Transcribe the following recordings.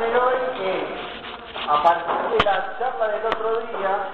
centrármelo en que, a partir de la charla del otro día,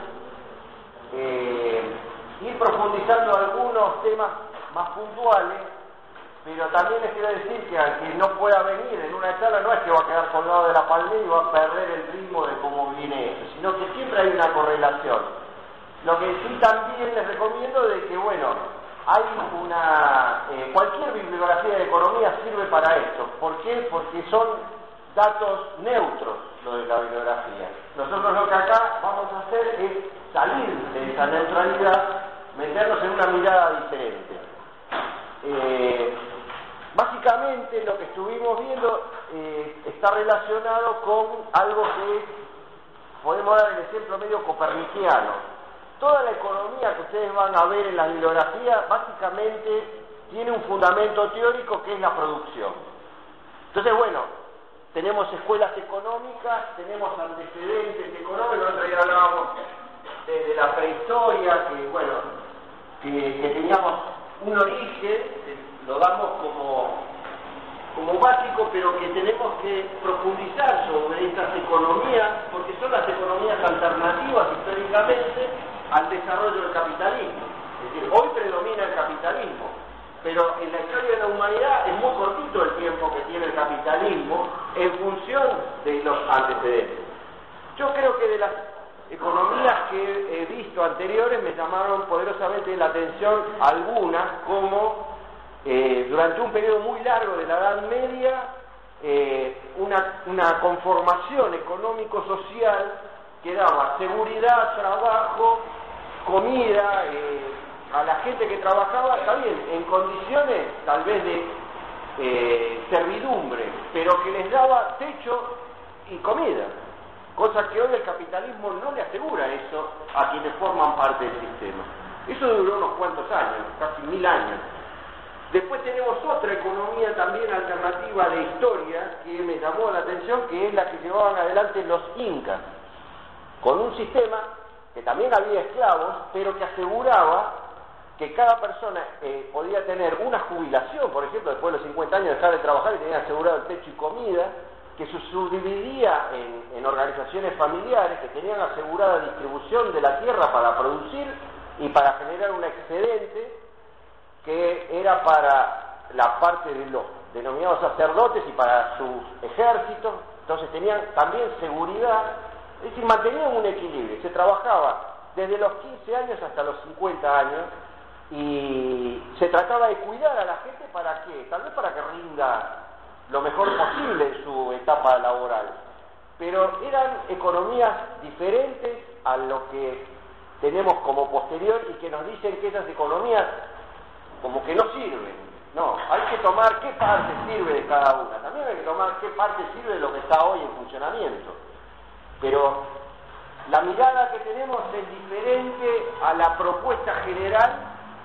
ir profundizando algunos temas más puntuales, pero también les quiero decir que al que no pueda venir en una charla no es que va a quedar colgado de la palmera y va a perder el ritmo de cómo viene eso, sino que siempre hay una correlación. Lo que sí también les recomiendo de que, bueno, hay cualquier bibliografía de economía sirve para esto. ¿Por qué? Porque son datos neutros lo de la bibliografía. Nosotros lo que acá vamos a hacer es salir de esa neutralidad, meternos en una mirada diferente. Básicamente lo que estuvimos viendo está relacionado con algo que podemos dar el ejemplo medio copernicano. Toda la economía que ustedes van a ver en la bibliografía básicamente tiene un fundamento teórico que es la producción. Entonces, bueno, tenemos escuelas económicas, tenemos antecedentes económicos. El otro día hablábamos de la prehistoria, que bueno, que teníamos un origen, lo damos como básico, pero que tenemos que profundizar sobre estas economías, porque son las economías alternativas históricamente al desarrollo del capitalismo. Es decir, hoy predomina el capitalismo, pero en la historia de la humanidad es muy cortito el tiempo que tiene el capitalismo en función de los antecedentes. Yo creo que de las economías que he visto anteriores me llamaron poderosamente la atención algunas, como durante un periodo muy largo de la Edad Media, una conformación económico-social que daba seguridad, trabajo, comida a la gente que trabajaba, está bien, en condiciones tal vez de servidumbre, pero que les daba techo y comida, cosa que hoy el capitalismo no le asegura eso a quienes forman parte del sistema. Eso duró unos cuantos años, casi 1000 años. Después tenemos otra economía también alternativa de historia que me llamó la atención, que es la que llevaban adelante los incas, con un sistema que también había esclavos, pero que aseguraba que cada persona podía tener una jubilación, por ejemplo, después de los 50 años dejar de trabajar y tenía asegurado el techo y comida, que se subdividía en organizaciones familiares que tenían asegurada distribución de la tierra para producir y para generar un excedente que era para la parte de los denominados sacerdotes y para sus ejércitos. Entonces tenían también seguridad, es decir, mantenían un equilibrio. Se trabajaba desde los 15 años hasta los 50 años y se trataba de cuidar a la gente. ¿Para qué? Tal vez para que rinda lo mejor posible en su etapa laboral, pero eran economías diferentes a lo que tenemos como posterior y que nos dicen que esas economías como que no sirven. No, hay que tomar qué parte sirve de cada una, también hay que tomar qué parte sirve de lo que está hoy en funcionamiento, pero la mirada que tenemos es diferente a la propuesta general.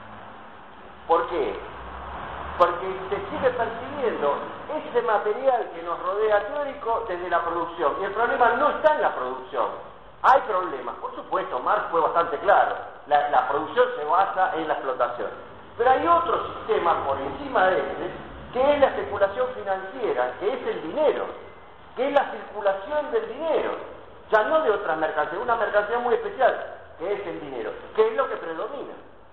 ¿Por qué? Porque se sigue percibiendo ese material que nos rodea teórico desde la producción, y el problema no está en la producción. Hay problemas, por supuesto, Marx fue bastante claro, la producción se basa en la explotación, pero hay otro sistema por encima de ese, que es la especulación financiera, que es el dinero, que es la circulación del dinero, ya no de otras mercancías, una mercancía muy especial, que es el dinero, que es lo que predomina.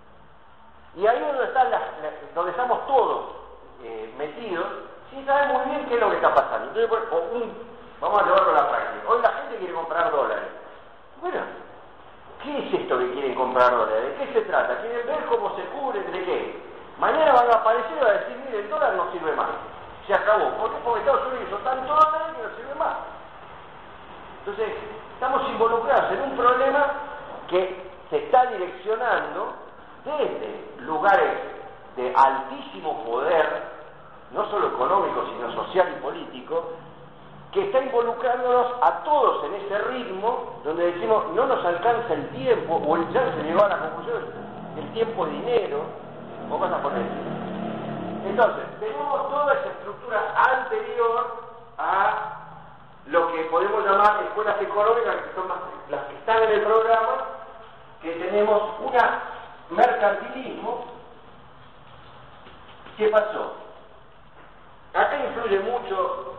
Y ahí es donde estamos todos metidos, sin saber muy bien qué es lo que está pasando. Entonces, vamos a llevarlo a la práctica. Hoy la gente quiere comprar dólares. Bueno, ¿qué es esto que quieren comprar dólares? ¿De qué se trata? ¿Quieren ver cómo se cubren? ¿De qué? Mañana van a aparecer y van a decir, mire, el dólar no sirve más. Se acabó. ¿Por qué? Porque Estados Unidos hizo tanto dólares que no sirve más. Entonces, estamos involucrados en un problema que se está direccionando desde lugares de altísimo poder, no solo económico, sino social y político, que está involucrándonos a todos en ese ritmo, donde decimos, no nos alcanza el tiempo, o ya se llegó a la conclusión, el tiempo es dinero, o vas a poner. Entonces, tenemos toda esa estructura anterior a lo que podemos llamar escuelas económicas, que son las que están en el programa, que tenemos una mercantilismo. ¿Qué pasó? Acá influye mucho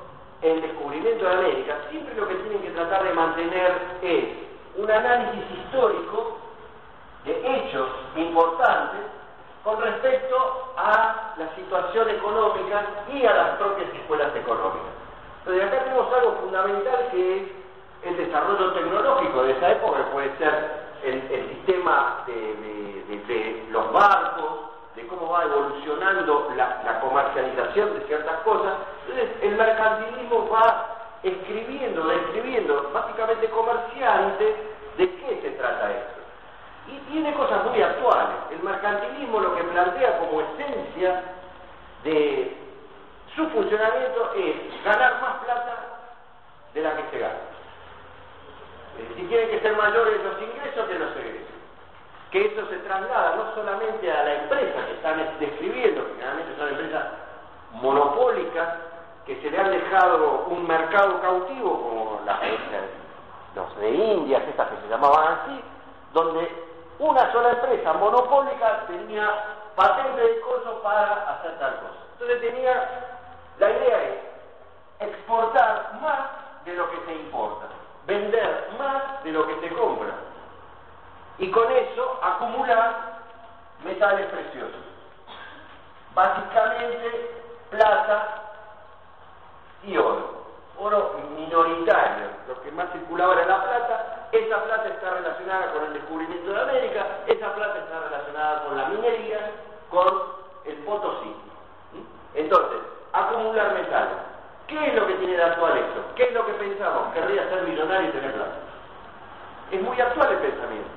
el descubrimiento de América, siempre lo que tienen que tratar de mantener es un análisis histórico de hechos importantes con respecto a la situación económica y a las propias escuelas económicas. Entonces acá tenemos algo fundamental que es el desarrollo tecnológico de esa época, que puede ser el sistema de los barcos, de cómo va evolucionando la comercialización de ciertas cosas. Entonces el mercantilismo va describiendo, básicamente comerciante, de qué se trata esto. Y tiene cosas muy actuales. El mercantilismo lo que plantea como esencia de su funcionamiento es ganar más plata de la que se gana. Si tienen que ser mayores los ingresos que los egresos. Que eso se traslada no solamente a la empresa que están describiendo, que generalmente son empresas monopólicas, que se le han dejado un mercado cautivo, como los de Indias, estas que se llamaban así, donde una sola empresa monopólica tenía patente de coso para hacer tal cosa. Entonces la idea es exportar más de lo que se importa, vender más de lo que se compra, y con eso acumular metales preciosos, básicamente plata y oro minoritario. Lo que más circulaba era la plata. Esa plata está relacionada con el descubrimiento de América, esa plata está relacionada con la minería, con el Potosí. Entonces, acumular metales. ¿Qué es lo que tiene de actual esto? ¿Qué es lo que pensamos? Querría ser millonario y tener plata. Es muy actual el pensamiento.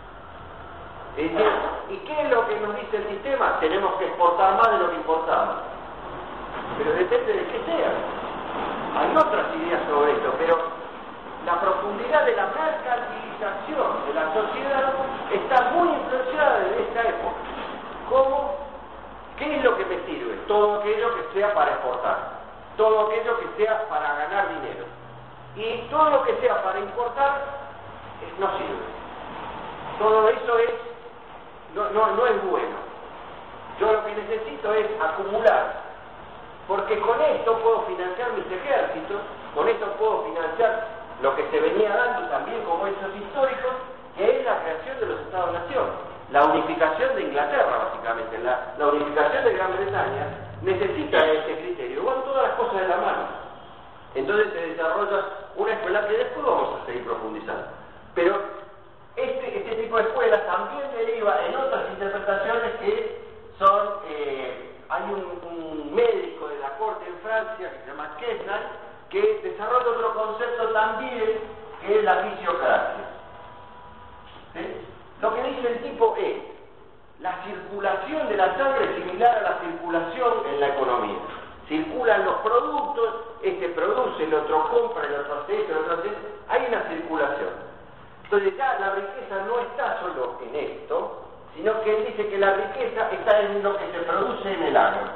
¿Y qué es lo que nos dice el sistema? Tenemos que exportar más de lo que importamos. Pero depende de qué sea. Hay otras ideas sobre esto, pero la profundidad de la mercantilización de la sociedad está muy influenciada desde esta época. ¿Cómo? ¿Qué es lo que me sirve? Todo aquello que sea para exportar, todo aquello que sea para ganar dinero, y todo lo que sea para importar no sirve. Todo eso no es bueno. Yo lo que necesito es acumular, porque con esto puedo financiar mis ejércitos, con esto puedo financiar lo que se venía dando también como hechos históricos, que es la creación de los Estados-Nación, la unificación de Inglaterra, básicamente, la unificación de Gran Bretaña necesita ese criterio, van todas las cosas de la mano. Entonces se desarrolla una escuela que después vamos a seguir profundizando. Pero este tipo de escuelas también deriva en otras interpretaciones que son, hay un médico de la corte en Francia que se llama Quesnel, que desarrolla otro concepto también, que es la fisiocracia. ¿Sí? Lo que dice el tipo es, la circulación de la sangre es similar a la circulación en la economía. Circulan los productos, este produce, el otro compra, el otro hace esto, el otro hace esto. Hay una circulación. Entonces ya la riqueza no está solo en esto, sino que él dice que la riqueza está en lo que se produce en el agro.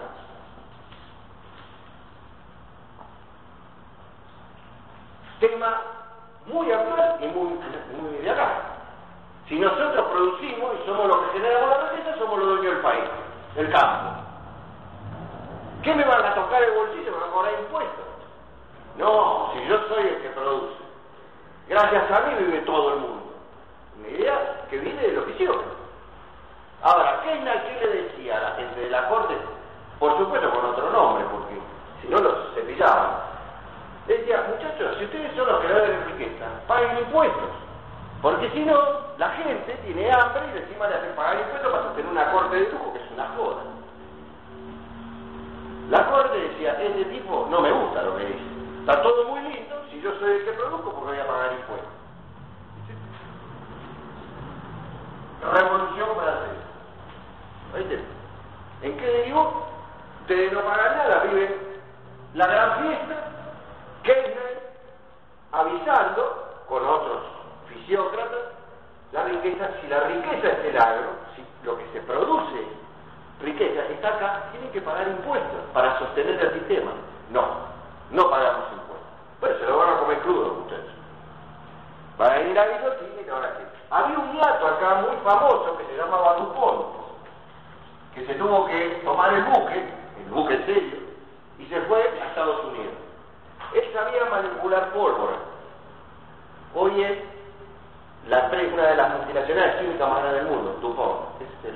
Tema muy actual y muy de acá. Si nosotros producimos y somos los que generamos la riqueza, somos los dueños del país, del campo. ¿Qué me van a tocar el bolsillo? ¿Me van a cobrar impuestos? No, si yo soy el que produce. Gracias a mí vive todo el mundo. Una idea que viene de lo que hicieron. Ahora, ¿qué le decía a la gente de la corte? Por supuesto con otro nombre, porque si no los cepillaban. Le decía, muchachos, si ustedes son los creadores de riqueza, paguen impuestos. Porque si no, la gente tiene hambre y encima le hacen pagar impuestos para tener una corte de lujo, que es una joda. La corte decía, este tipo no me gusta lo que dice. Está todo muy lindo, si yo soy el que produzco, ¿por qué voy a pagar impuestos? Revolución francesa. ¿Oíste? ¿En qué derivó? Ustedes no pagan nada, viven la gran fiesta, Keynes avisando con otros fisiócratas, la riqueza, si la riqueza es el agro, si lo que se produce riqueza está acá, tienen que pagar impuestos para sostener el sistema. No pagamos impuestos. Bueno, se lo van a comer crudo, muchachos. Van a ir a guillotina y ahora sí. Había un hiato acá muy famoso que se llamaba Dupont, que se tuvo que tomar el buque en serio, y se fue a Estados Unidos. Él sabía manipular pólvora. Hoy es una de las multinacionales químicas más grandes del mundo, DuPont. Es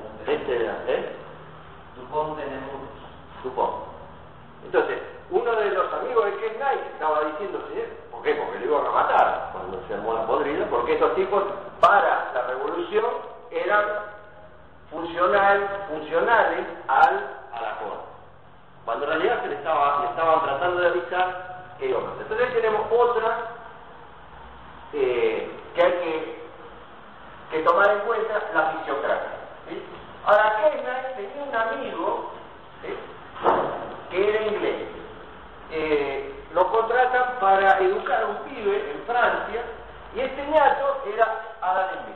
DuPont de Nemours. DuPont. Entonces, uno de los amigos de Ken Knight estaba diciendo, ¿sí? ¿Por qué? Porque le iban a matar cuando se armó la podrida, porque estos tipos, para la revolución, eran funcionales a la corte. Cuando en realidad le estaban tratando de avisar que iban a hacer. Entonces ahí tenemos otra que hay que tomar en cuenta, la fisiocracia. ¿Sí? Ahora, Ken Knight tenía un amigo, ¿sí?, que era inglés. Lo contratan para educar a un pibe en Francia, y este ñato era Adam Smith.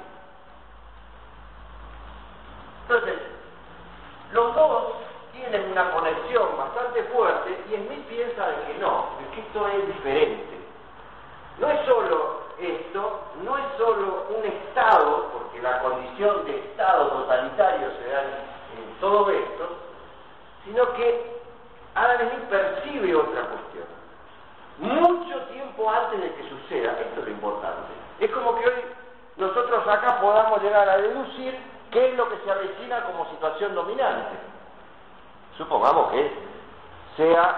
Entonces, los dos tienen una conexión bastante fuerte, y Smith piensa de que no, de que esto es diferente. No es solo esto, no es solo un Estado, porque la condición de Estado totalitario se da en todo esto, sino que Adam Smith percibe otra cuestión. Mucho tiempo antes de que suceda, esto es lo importante. Es como que hoy nosotros acá podamos llegar a deducir qué es lo que se avecina como situación dominante. Supongamos que sea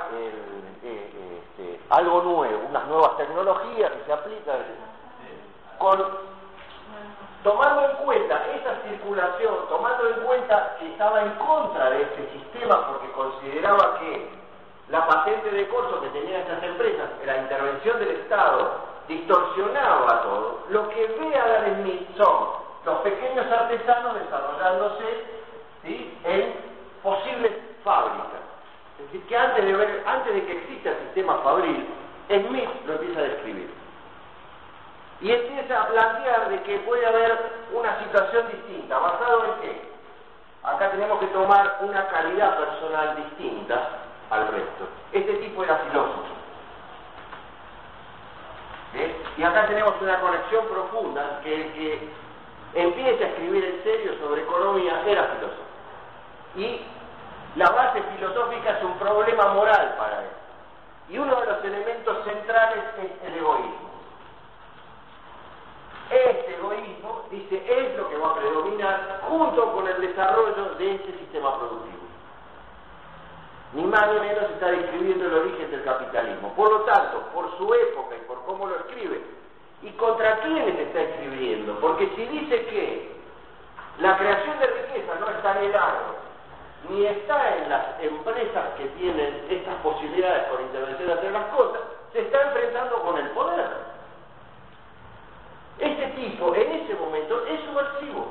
algo nuevo, unas nuevas tecnologías que se aplican, tomando en cuenta esa circulación, tomando en cuenta que estaba en contra de este sistema porque consideraba que la patente de corso que tenían estas empresas, la intervención del Estado, distorsionaba todo. Lo que ve Adam Smith son los pequeños artesanos desarrollándose, ¿sí?, en posibles fábricas. Es decir, que antes de que exista el sistema fabril, Smith lo empieza a describir. Y empieza a plantear de que puede haber una situación distinta. ¿Basado en qué? Acá tenemos que tomar una calidad personal distinta al resto. Este tipo era filósofo. ¿Sí? Y acá tenemos una conexión profunda, que el que empieza a escribir en serio sobre economía era filósofo. Y la base filosófica es un problema moral para él. Y uno de los elementos centrales es el egoísmo. Este egoísmo, dice, es lo que va a predominar junto con el desarrollo de este sistema productivo. Ni más ni menos está describiendo el origen del capitalismo. Por lo tanto, por su época y por cómo lo escribe, y contra quiénes está escribiendo, porque si dice que la creación de riqueza no está en el agro, ni está en las empresas que tienen estas posibilidades por intervención de hacer las cosas, se está enfrentando con el poder. Este tipo, en ese momento, es subversivo.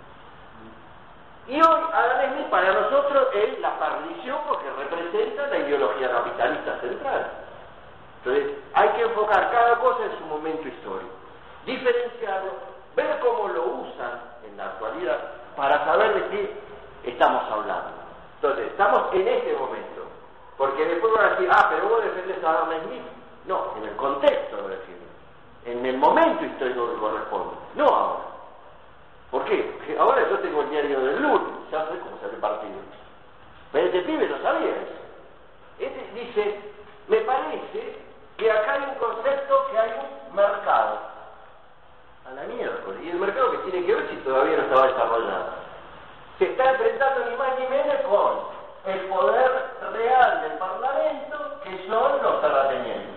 Y hoy, Adam Smith para nosotros es la perdición porque representa la ideología capitalista central. Entonces, hay que enfocar cada cosa en su momento histórico, diferenciarlo, ver cómo lo usan en la actualidad para saber de qué estamos hablando. Entonces, estamos en este momento, porque después van a decir, pero vos defendés a Adam Smith. No, en el contexto lo defiendo, en el momento histórico que corresponde, no ahora. ¿Por qué? Porque ahora yo tengo el diario del lunes, ya sé cómo sale el partido. Pero este pibe no sabía eso. Este dice, me parece que acá hay un concepto, que hay un mercado. A la miércoles. ¿Y el mercado qué tiene que ver si todavía no estaba desarrollado? Se está enfrentando ni más ni menos con el poder real del Parlamento, que son los terratenientes.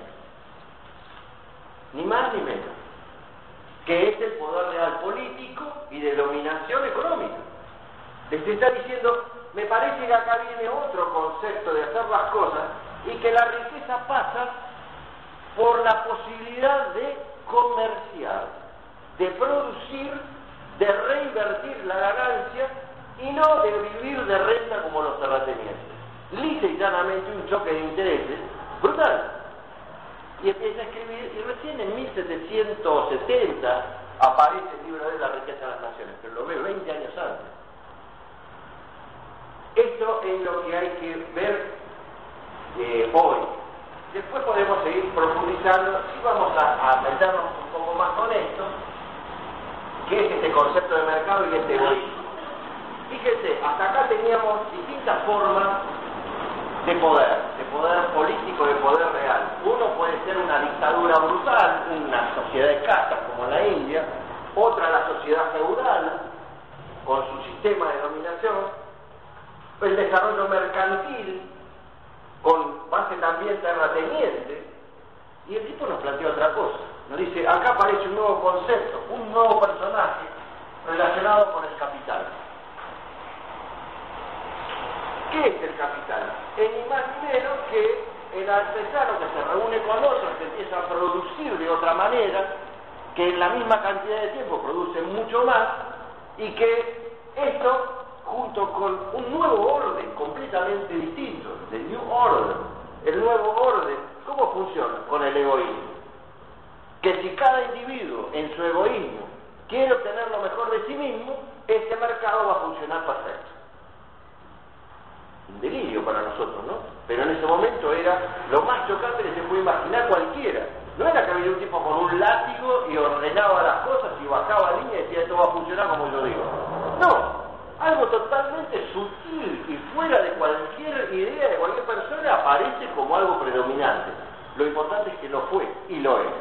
Ni más ni menos. Que es el poder real político y de dominación económica. Les está diciendo, me parece que acá viene otro concepto de hacer las cosas y que la riqueza pasa por la posibilidad de comerciar, de producir, de reinvertir la ganancia y no de vivir de renta como los terratenientes. Lisa y llanamente un choque de intereses brutal. Y empieza a escribir, y recién en 1770 aparece el libro de La riqueza de las naciones, pero lo veo 20 años antes. Esto es lo que hay que ver hoy. Después podemos seguir profundizando y vamos a meternos un poco más con esto, que es este concepto de mercado y este egoísmo. Fíjense, hasta acá teníamos distintas formas de poder poder político, de poder real. Uno puede ser una dictadura brutal, una sociedad de castas como la India, otra la sociedad feudal, con su sistema de dominación, el desarrollo mercantil, con base también terrateniente, y el tipo nos plantea otra cosa. Nos dice, acá aparece un nuevo concepto, un nuevo personaje relacionado con el capital. ¿Qué es el capital? Es ni más ni menos que el artesano que se reúne con otros, que empieza a producir de otra manera, que en la misma cantidad de tiempo produce mucho más, y que esto, junto con un nuevo orden completamente distinto, the new order, el nuevo orden, ¿cómo funciona? Con el egoísmo. Que si cada individuo en su egoísmo quiere obtener lo mejor de sí mismo, este mercado va a funcionar perfecto. Un delirio para nosotros, ¿no? Pero en ese momento era lo más chocante que se puede imaginar cualquiera. No era que había un tipo con un látigo y ordenaba las cosas y bajaba línea y decía esto va a funcionar como yo digo. No, algo totalmente sutil y fuera de cualquier idea de cualquier persona aparece como algo predominante. Lo importante es que lo fue y lo es.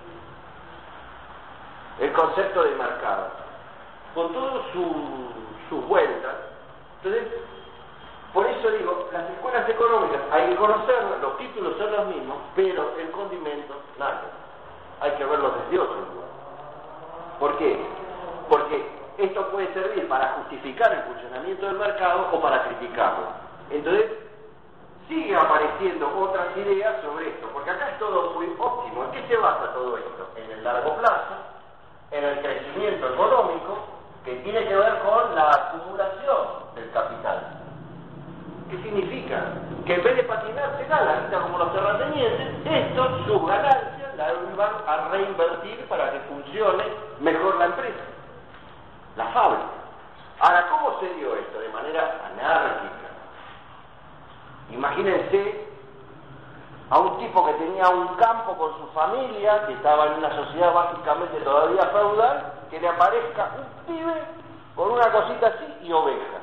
El concepto de mercado, con todas sus vueltas. Entonces, por eso digo, las escuelas económicas hay que conocerlas, los títulos son los mismos, pero el condimento, nada. Hay que verlos desde otro lugar. ¿Por qué? Porque esto puede servir para justificar el funcionamiento del mercado o para criticarlo. Entonces, sigue apareciendo otras ideas sobre esto, porque acá es todo muy óptimo. ¿En qué se basa todo esto? En el largo plazo, en el crecimiento económico, que tiene que ver con la acumulación del capital. ¿Qué significa? Que en vez de patinarse la guita como los terratenientes, estos, sus ganancias, las van a reinvertir para que funcione mejor la empresa, la fábrica. Ahora, ¿cómo se dio esto? De manera anárquica. Imagínense a un tipo que tenía un campo con su familia, que estaba en una sociedad básicamente todavía feudal, que le aparezca un pibe con una cosita así y ovejas.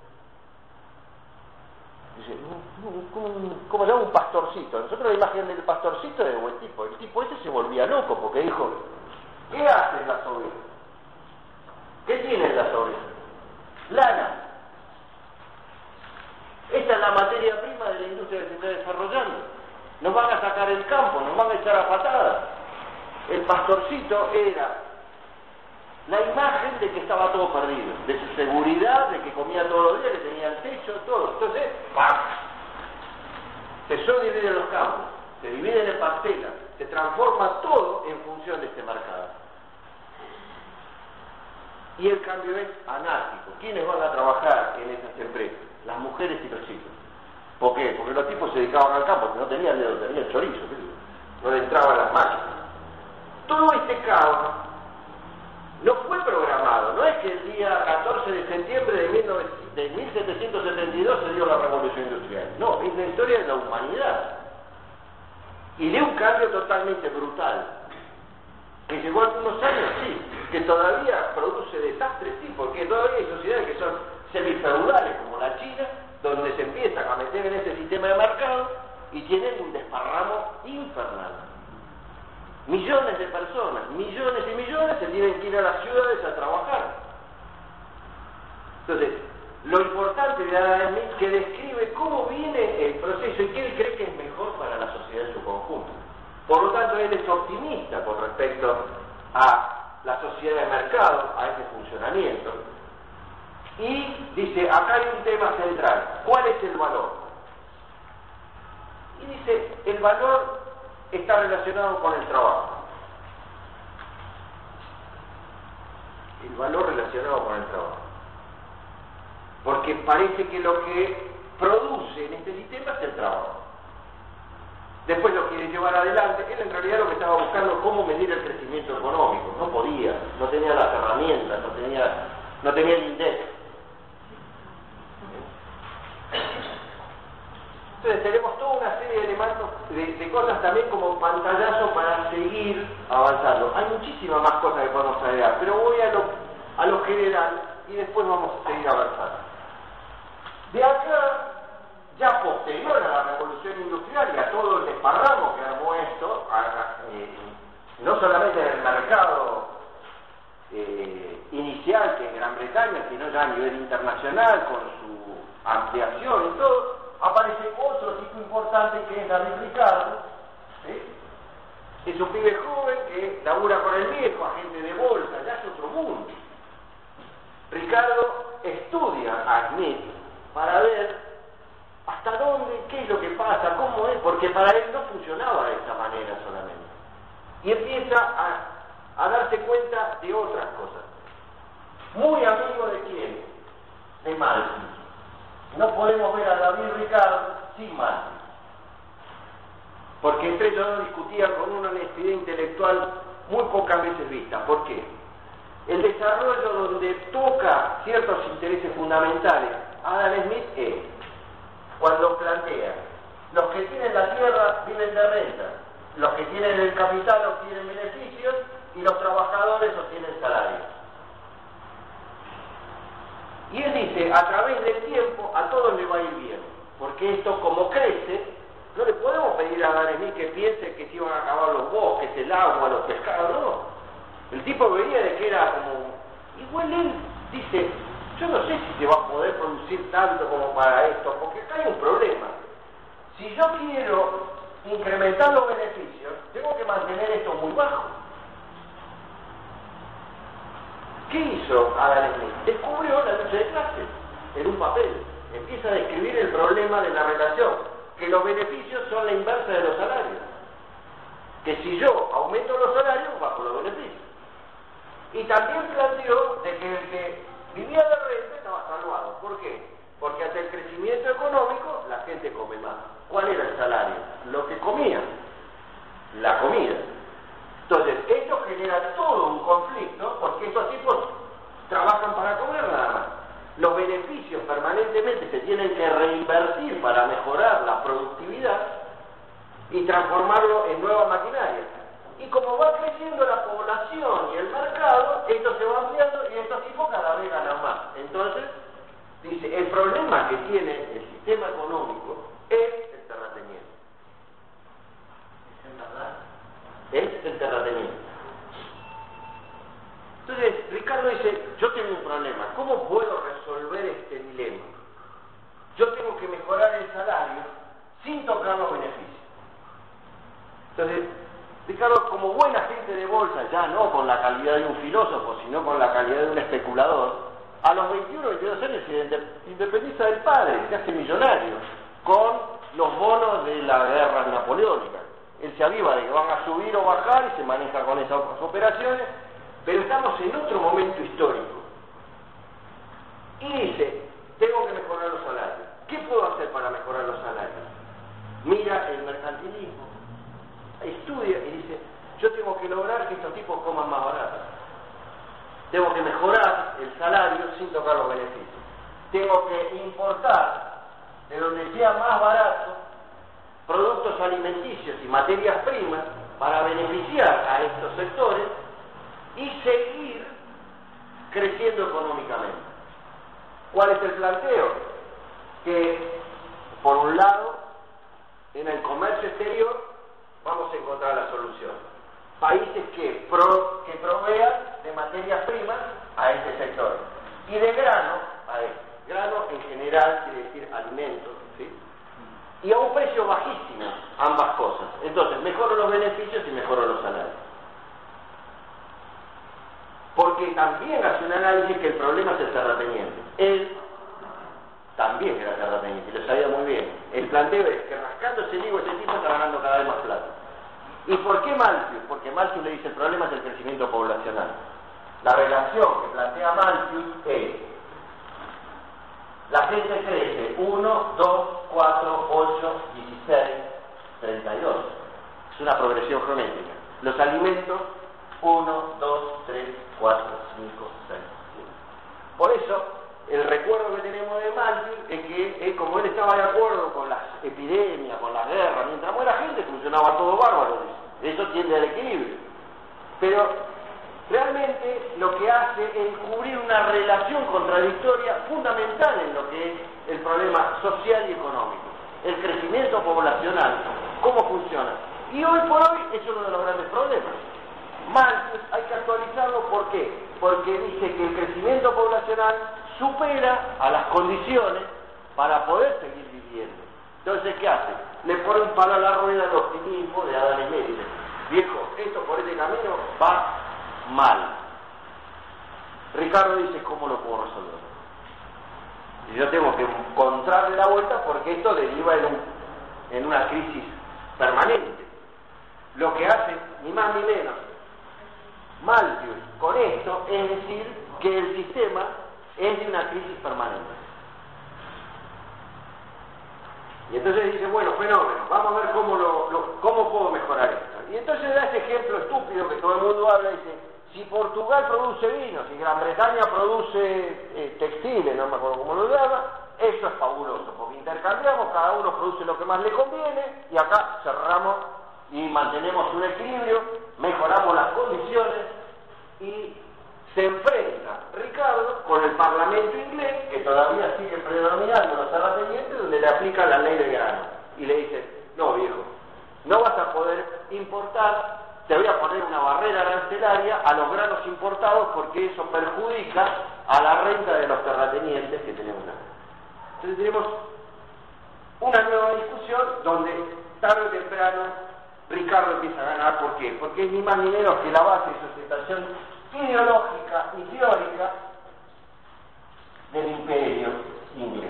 Dice, ¿cómo se llama? Un pastorcito. Nosotros la imagen del pastorcito es de buen tipo. El tipo ese se volvía loco porque dijo, ¿qué hacen las ovejas? ¿Qué tienen las ovejas? Lana. Esta es la materia prima de la industria que se está desarrollando. Nos van a sacar el campo, nos van a echar a patadas. El pastorcito era la imagen de que estaba todo perdido, de su seguridad, de que comía todos los días, que tenía el techo, todo. Entonces, ¡pam!, se subdividen los campos, se dividen en parcelas, se transforma todo en función de este mercado. Y el cambio es anárquico. ¿Quiénes van a trabajar en esas empresas? Las mujeres y los chicos. ¿Por qué? Porque los tipos se dedicaban al campo, que no tenían dedo, tenían chorizo, no le entraban las máquinas. Todo este caos no fue programado, no es que el día 14 de septiembre de 1772 se dio la revolución industrial, no, es la historia de la humanidad. Y de un cambio totalmente brutal, que llegó algunos años, sí, que todavía produce desastres, sí, porque todavía hay sociedades que son semifeudales, como la China, donde se empiezan a meter en ese sistema de mercado y tienen un desparramo infernal. Millones de personas, millones y millones se tienen que ir a las ciudades a trabajar. Entonces, lo importante de Adam Smith que describe cómo viene el proceso y qué él cree que es mejor para la sociedad en su conjunto. Por lo tanto, él es optimista con respecto a la sociedad de mercado, a ese funcionamiento. Y dice, acá hay un tema central, ¿cuál es el valor? Y dice, el valor está relacionado con el trabajo. El valor relacionado con el trabajo. Porque parece que lo que produce en este sistema es el trabajo. Después lo quiere llevar adelante. Él en realidad lo que estaba buscando es cómo medir el crecimiento económico. No podía, no tenía las herramientas, no tenía el index. Entonces tenemos toda una serie de elementos, de cosas también como pantallazo para seguir avanzando. Hay muchísimas más cosas que podemos agregar, pero voy a lo general y después vamos a seguir avanzando. De acá ya posterior a la revolución industrial y a todo el desparramo que armó esto, no solamente en el mercado inicial que en Gran Bretaña, sino ya a nivel internacional, con su ampliación y todo, aparece otro tipo importante que es David Ricardo, ¿sí? Es un pibe joven que labura con el viejo, agente de bolsa, ya es otro mundo. Ricardo estudia a Smith para ver hasta dónde, qué es lo que pasa, cómo es, porque para él no funcionaba de esa manera solamente. Y empieza a darse cuenta de otras cosas. Muy amigo de quién? De Malthus. No podemos ver a David Ricardo sin Malthus. Porque entre ellos discutían con una honestidad intelectual muy pocas veces vista. ¿Por qué? El desarrollo donde toca ciertos intereses fundamentales Adam Smith es cuando plantea: los que tienen la tierra viven de renta, los que tienen el capital obtienen beneficios y los trabajadores obtienen salarios. Y él dice, a través del tiempo a todos les va a ir bien, porque esto como crece, no le podemos pedir a Adam Smith que piense que se iban a acabar los bosques, el agua, los pescados, no. El tipo veía de que era como... Igual él dice, yo no sé si se va a poder producir tanto como para esto, porque acá hay un problema. Si yo quiero incrementar los beneficios, tengo que mantener esto muy bajo. ¿Qué hizo Adam Smith? Descubrió la lucha de clases en un papel. Empieza a describir el problema de la relación, que los beneficios son la inversa de los salarios. Que si yo aumento los salarios, bajo los beneficios. Y también planteó de que el que vivía de renta estaba salvado. ¿Por qué? Porque ante el crecimiento económico la gente come más. ¿Cuál era el salario? Lo que comían, la comida. Entonces, esto genera todo un conflicto, porque estos tipos trabajan para comer nada más. Los beneficios permanentemente se tienen que reinvertir para mejorar la productividad y transformarlo en nueva maquinaria. Y como va creciendo la población y el mercado, esto se va ampliando y estos tipos cada vez ganan más. Entonces, dice, el problema que tiene el sistema económico es el terrateniente. ¿Es verdad? Es el terrateniente. Entonces, Ricardo dice, yo tengo un problema, ¿cómo puedo resolver este dilema? Yo tengo que mejorar el salario sin tocar los beneficios. Entonces, Ricardo, como buen agente de bolsa, ya no con la calidad de un filósofo, sino con la calidad de un especulador, a los 21 o 22 años se independiza del padre, se hace millonario, con los bonos de la guerra napoleónica. Él se aviva de que van a subir o bajar y se maneja con esas operaciones, pero estamos en otro momento histórico. Y dice, tengo que mejorar los salarios. ¿Qué puedo hacer para mejorar los salarios? Mira el mercantilismo, estudia y dice, yo tengo que lograr que estos tipos coman más barato. Tengo que mejorar el salario sin tocar los beneficios. Tengo que importar de donde sea más barato productos alimenticios y materias primas para beneficiar a estos sectores y seguir creciendo económicamente. ¿Cuál es el planteo? Que, por un lado, en el comercio exterior vamos a encontrar la solución. Países que provean de materias primas a este sector. Y de grano, a este. Grano en general quiere decir alimentos, ¿sí? Y a un precio bajísimo, ambas cosas. Entonces, mejoro los beneficios y mejoro los salarios. Porque también hace un análisis que el problema es el terrateniente. Él también era terrateniente, y lo sabía muy bien. El planteo es que rascando ese higo, ese tipo está ganando cada vez más plata. ¿Y por qué Malthus? Porque Malthus le dice el problema es el crecimiento poblacional. La relación que plantea Malthus es: la gente crece 1, 2, 4, 8, 16, 32. Es una progresión geométrica. Los alimentos 1, 2, 3, 4, 5, 6, 7. Por eso, el recuerdo que tenemos de Malthus es que, como él estaba de acuerdo con las epidemias, con las guerras, mientras muera gente funcionaba todo bárbaro, dice. Eso tiende al equilibrio. Pero realmente lo que hace es cubrir una relación contradictoria fundamental en lo que es el problema social y económico. el crecimiento poblacional, ¿cómo funciona? Y hoy por hoy es uno de los grandes problemas. Malthus hay que actualizarlo, ¿por qué? Porque dice que el crecimiento poblacional supera a las condiciones para poder seguir viviendo. Entonces, ¿qué hace? Le pone un palo a la rueda al optimismo de Adam Smith. Dice, viejo, esto por este camino va mal. Ricardo dice, ¿cómo lo puedo resolver? Y yo tengo que encontrarle la vuelta porque esto deriva en una crisis permanente. Lo que hace, ni más ni menos, Malthus con esto es decir que el sistema es de una crisis permanente. Y entonces dice, bueno, fenómeno, vamos a ver cómo puedo mejorar esto. Y entonces da ese ejemplo estúpido que todo el mundo habla y dice, si Portugal produce vino, si Gran Bretaña produce textiles, no me acuerdo cómo lo llama, eso es fabuloso, porque intercambiamos, cada uno produce lo que más le conviene y acá cerramos y mantenemos un equilibrio, mejoramos las condiciones y se enfrenta Ricardo con el Parlamento inglés, que todavía sigue predominando los terratenientes, donde le aplican la ley de grano y le dicen, no viejo, no vas a poder importar, te voy a poner una barrera arancelaria a los granos importados porque eso perjudica a la renta de los terratenientes que tenemos acá. Entonces tenemos una nueva discusión donde tarde o temprano Ricardo empieza a ganar. ¿Por qué? Porque es ni más ni menos que la base de sustentación ideológica y teórica del imperio inglés.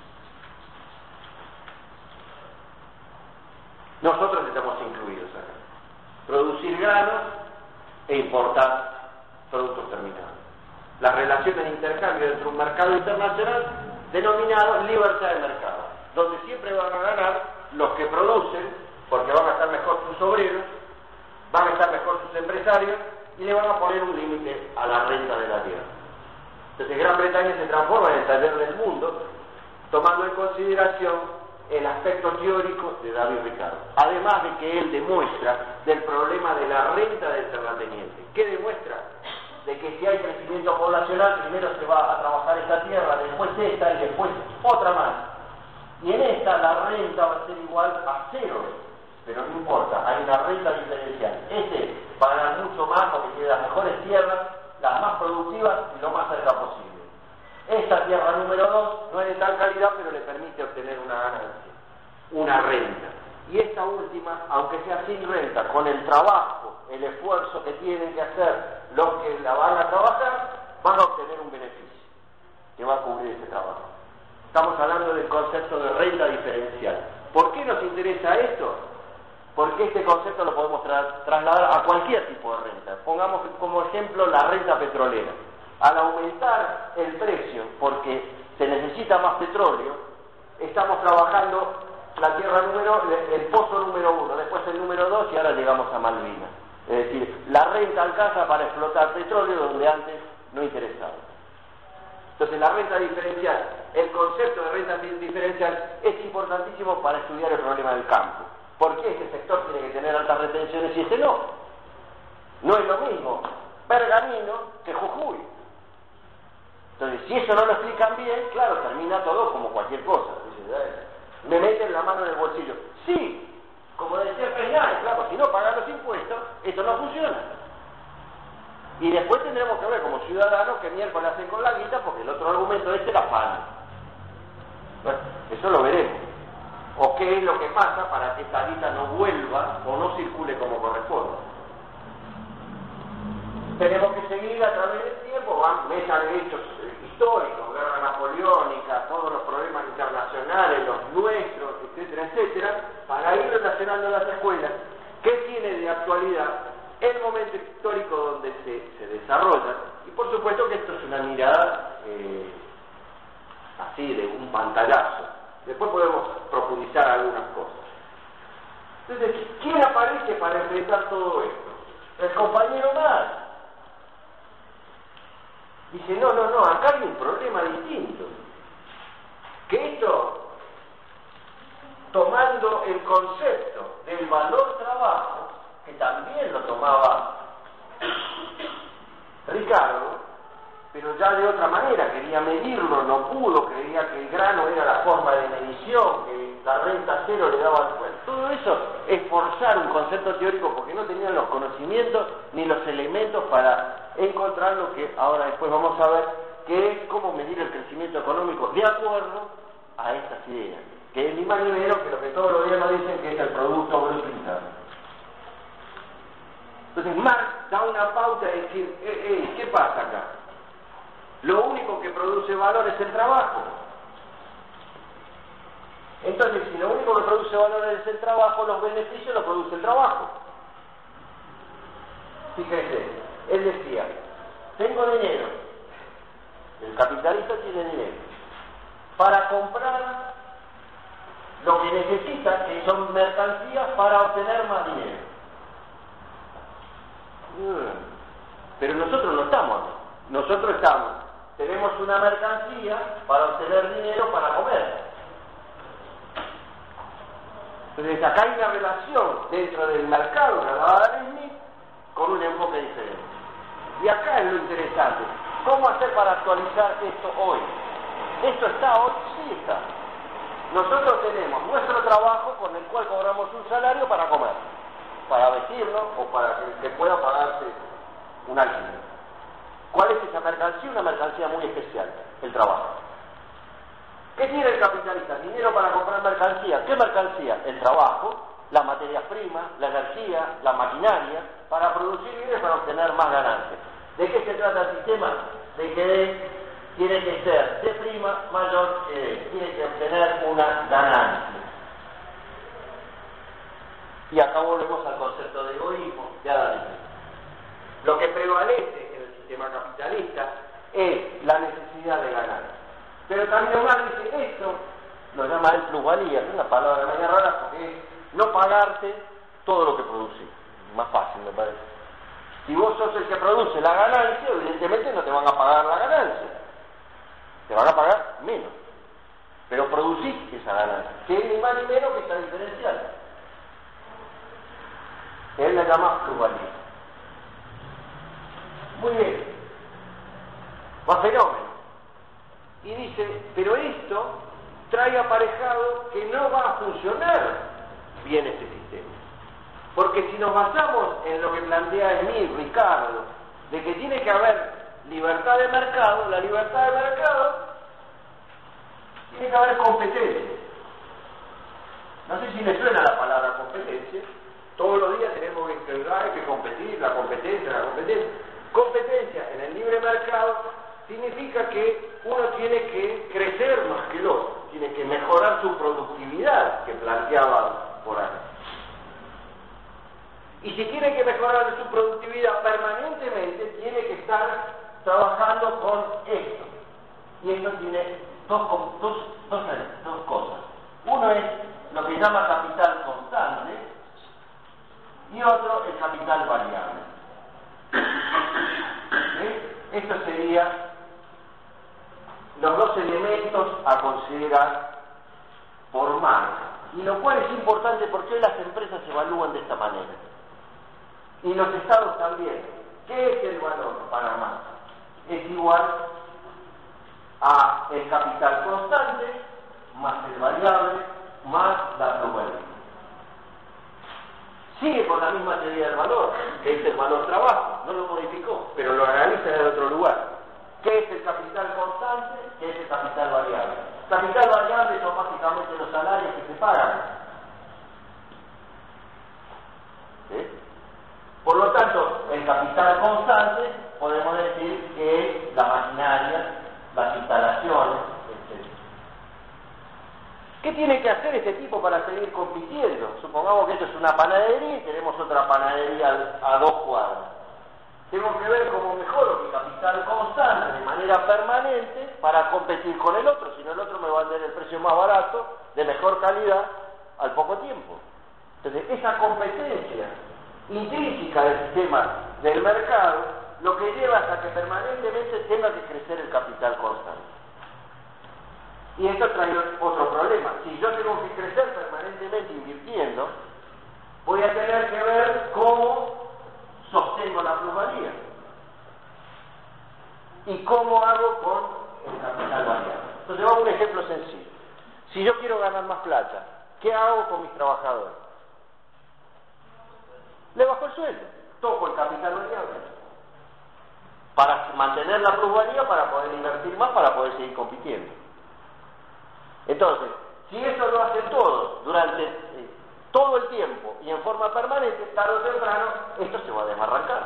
Nosotros estamos incluidos acá. Producir granos e importar productos terminados. Las relaciones de intercambio dentro de un mercado internacional denominado libertad de mercado, donde siempre van a ganar los que producen, porque van a estar mejor sus obreros, van a estar mejor sus empresarios y le van a poner un límite a la renta de la tierra. Entonces Gran Bretaña se transforma en el taller del mundo, tomando en consideración el aspecto teórico de David Ricardo, además de que él demuestra del problema de la renta del terrateniente. ¿Qué demuestra? De que si hay crecimiento poblacional, primero se va a trabajar esta tierra, después esta y después otra más. Y en esta la renta va a ser igual a cero, pero no importa, hay una renta diferencial. Va a ganar mucho más porque tiene las mejores tierras, las más productivas y lo más cerca posible. Esta tierra número 2 no es de tal calidad, pero le permite obtener una ganancia, una renta. Y esta última, aunque sea sin renta, con el trabajo, el esfuerzo que tienen que hacer los que la van a trabajar, van a obtener un beneficio que va a cubrir ese trabajo. Estamos hablando del concepto de renta diferencial. ¿Por qué nos interesa esto? Porque este concepto lo podemos trasladar a cualquier tipo de renta. Pongamos como ejemplo la renta petrolera. Al aumentar el precio porque se necesita más petróleo, estamos trabajando la tierra el pozo número 1, después el número 2 y ahora llegamos a Malvinas. Es decir, la renta alcanza para explotar petróleo donde antes no interesaba. Entonces la renta diferencial, el concepto de renta diferencial es importantísimo para estudiar el problema del campo. ¿Por qué este sector tiene que tener altas retenciones y este no? No es lo mismo Pergamino que Jujuy. Entonces, si eso no lo explican bien, claro, termina todo como cualquier cosa. Me meten la mano en el bolsillo. Sí, como decía Peña, claro, si no pagan los impuestos, esto no funciona. Y después tendremos que ver como ciudadanos qué miércoles hacen con la guita, porque el otro argumento es el afán. Bueno, eso lo veremos. O qué es lo que pasa para que esta guita no vuelva o no circule como corresponde. Tenemos que seguir a través del tiempo, metan hechos históricos, guerra napoleónica, todos los problemas internacionales, los nuestros, etcétera, etcétera, para ir relacionando las escuelas, qué tiene de actualidad el momento histórico donde se desarrolla. Y por supuesto que esto es una mirada así, de un pantallazo. Después podemos profundizar algunas cosas. Entonces, ¿quién aparece para enfrentar todo esto? El compañero Marx. Dice, no, acá hay un problema distinto. Que esto, tomando el concepto del valor trabajo, que también lo tomaba Ricardo, pero ya de otra manera, quería medirlo, no pudo, creía que el grano era la forma de medición, que la renta cero le daba el cuento. Todo eso es forzar un concepto teórico porque no tenían los conocimientos ni los elementos para encontrar lo que ahora después vamos a ver, que es cómo medir el crecimiento económico de acuerdo a estas ideas, que es ni más ni menos que lo que todos los días nos dicen que es el Producto Bruto Interno. Entonces Marx da una pauta de decir, ¿qué pasa acá? Lo único que produce valor es el trabajo. Entonces, si lo único que produce valor es el trabajo, los beneficios los produce el trabajo. Fíjense, él decía, tengo dinero, el capitalista tiene dinero, para comprar lo que necesita, que son mercancías, para obtener más dinero. Pero nosotros no estamos aquí. Nosotros tenemos una mercancía para obtener dinero para comer. Entonces acá hay una relación dentro del mercado de Adam Smith con un enfoque diferente. Y acá es lo interesante. ¿Cómo hacer para actualizar esto hoy? ¿Esto está hoy? Sí está. Nosotros tenemos nuestro trabajo con el cual cobramos un salario para comer, para vestirnos o para que pueda pagarse un alquiler. ¿Cuál es esa mercancía? Una mercancía muy especial, el trabajo. ¿Qué tiene el capitalista? Dinero para comprar mercancía. ¿Qué mercancía? El trabajo, las materias primas, la energía, la maquinaria, para producir bienes para obtener más ganancias. ¿De qué se trata el sistema? De que tiene que ser de prima mayor que D, tiene que obtener una ganancia. Y acá volvemos al concepto de egoísmo de Adam Smith. Lo que prevalece en el sistema capitalista es la necesidad de ganar. Pero también Marx dice esto, lo llama él plusvalía, es una palabra media rara porque es no pagarte todo lo que producís. Más fácil me parece. Si vos sos el que produce la ganancia, evidentemente no te van a pagar la ganancia. Te van a pagar menos. Pero producís esa ganancia, que es ni más ni menos que esta diferencial. Él la llama plusvalía. Muy bien. Va fenómeno. Y dice, pero esto trae aparejado que no va a funcionar bien este sistema. Porque si nos basamos en lo que plantea Smith, Ricardo, de que tiene que haber libertad de mercado, la libertad de mercado tiene que haber competencia. No sé si le suena la palabra competencia. Todos los días tenemos que competir, la competencia. Competencia en el libre mercado significa que uno tiene que crecer más que el otro, tiene que mejorar su productividad, que planteaba por ahí. Y si tiene que mejorar su productividad permanentemente, tiene que estar trabajando con esto. Y esto tiene dos cosas. Uno es lo que llama capital constante y otro el capital variable. Estos serían los dos elementos a considerar por Marx, y lo cual es importante porque hoy las empresas se evalúan de esta manera y los estados también. ¿Qué es el valor para Marx? Es igual a el capital constante más el variable más la plusvalía. Sigue con la misma teoría del valor, que es el valor trabajo, no lo modificó, pero lo analiza desde otro lugar. ¿Qué es el capital constante? ¿Qué es el capital variable? Capital variable son básicamente los salarios que se pagan. ¿Sí? Por lo tanto, el capital constante podemos decir que es la maquinaria, las instalaciones, etc. ¿Qué tiene que hacer este tipo para seguir compitiendo? Supongamos que esto es una panadería y tenemos otra panadería a 2 cuadras. Tengo que ver cómo mejoro mi capital constante de manera permanente para competir con el otro, si no el otro me va a vender el precio más barato, de mejor calidad, al poco tiempo. Entonces, esa competencia intrínseca del sistema del mercado, lo que lleva es a que permanentemente tenga que crecer el capital constante. Y esto trae otro problema. Si yo tengo que crecer permanentemente invirtiendo, voy a tener que ver cómo sostengo la plusvalía. y cómo hago con el capital variable. Entonces vamos a un ejemplo sencillo. Si yo quiero ganar más plata, ¿qué hago con mis trabajadores? Le bajo el sueldo, toco el capital variable para mantener la plusvalía, para poder invertir más, para poder seguir compitiendo. Entonces, si eso lo hacen todos durante todo el tiempo y en forma permanente, tarde o temprano, esto se va a desbarrancar.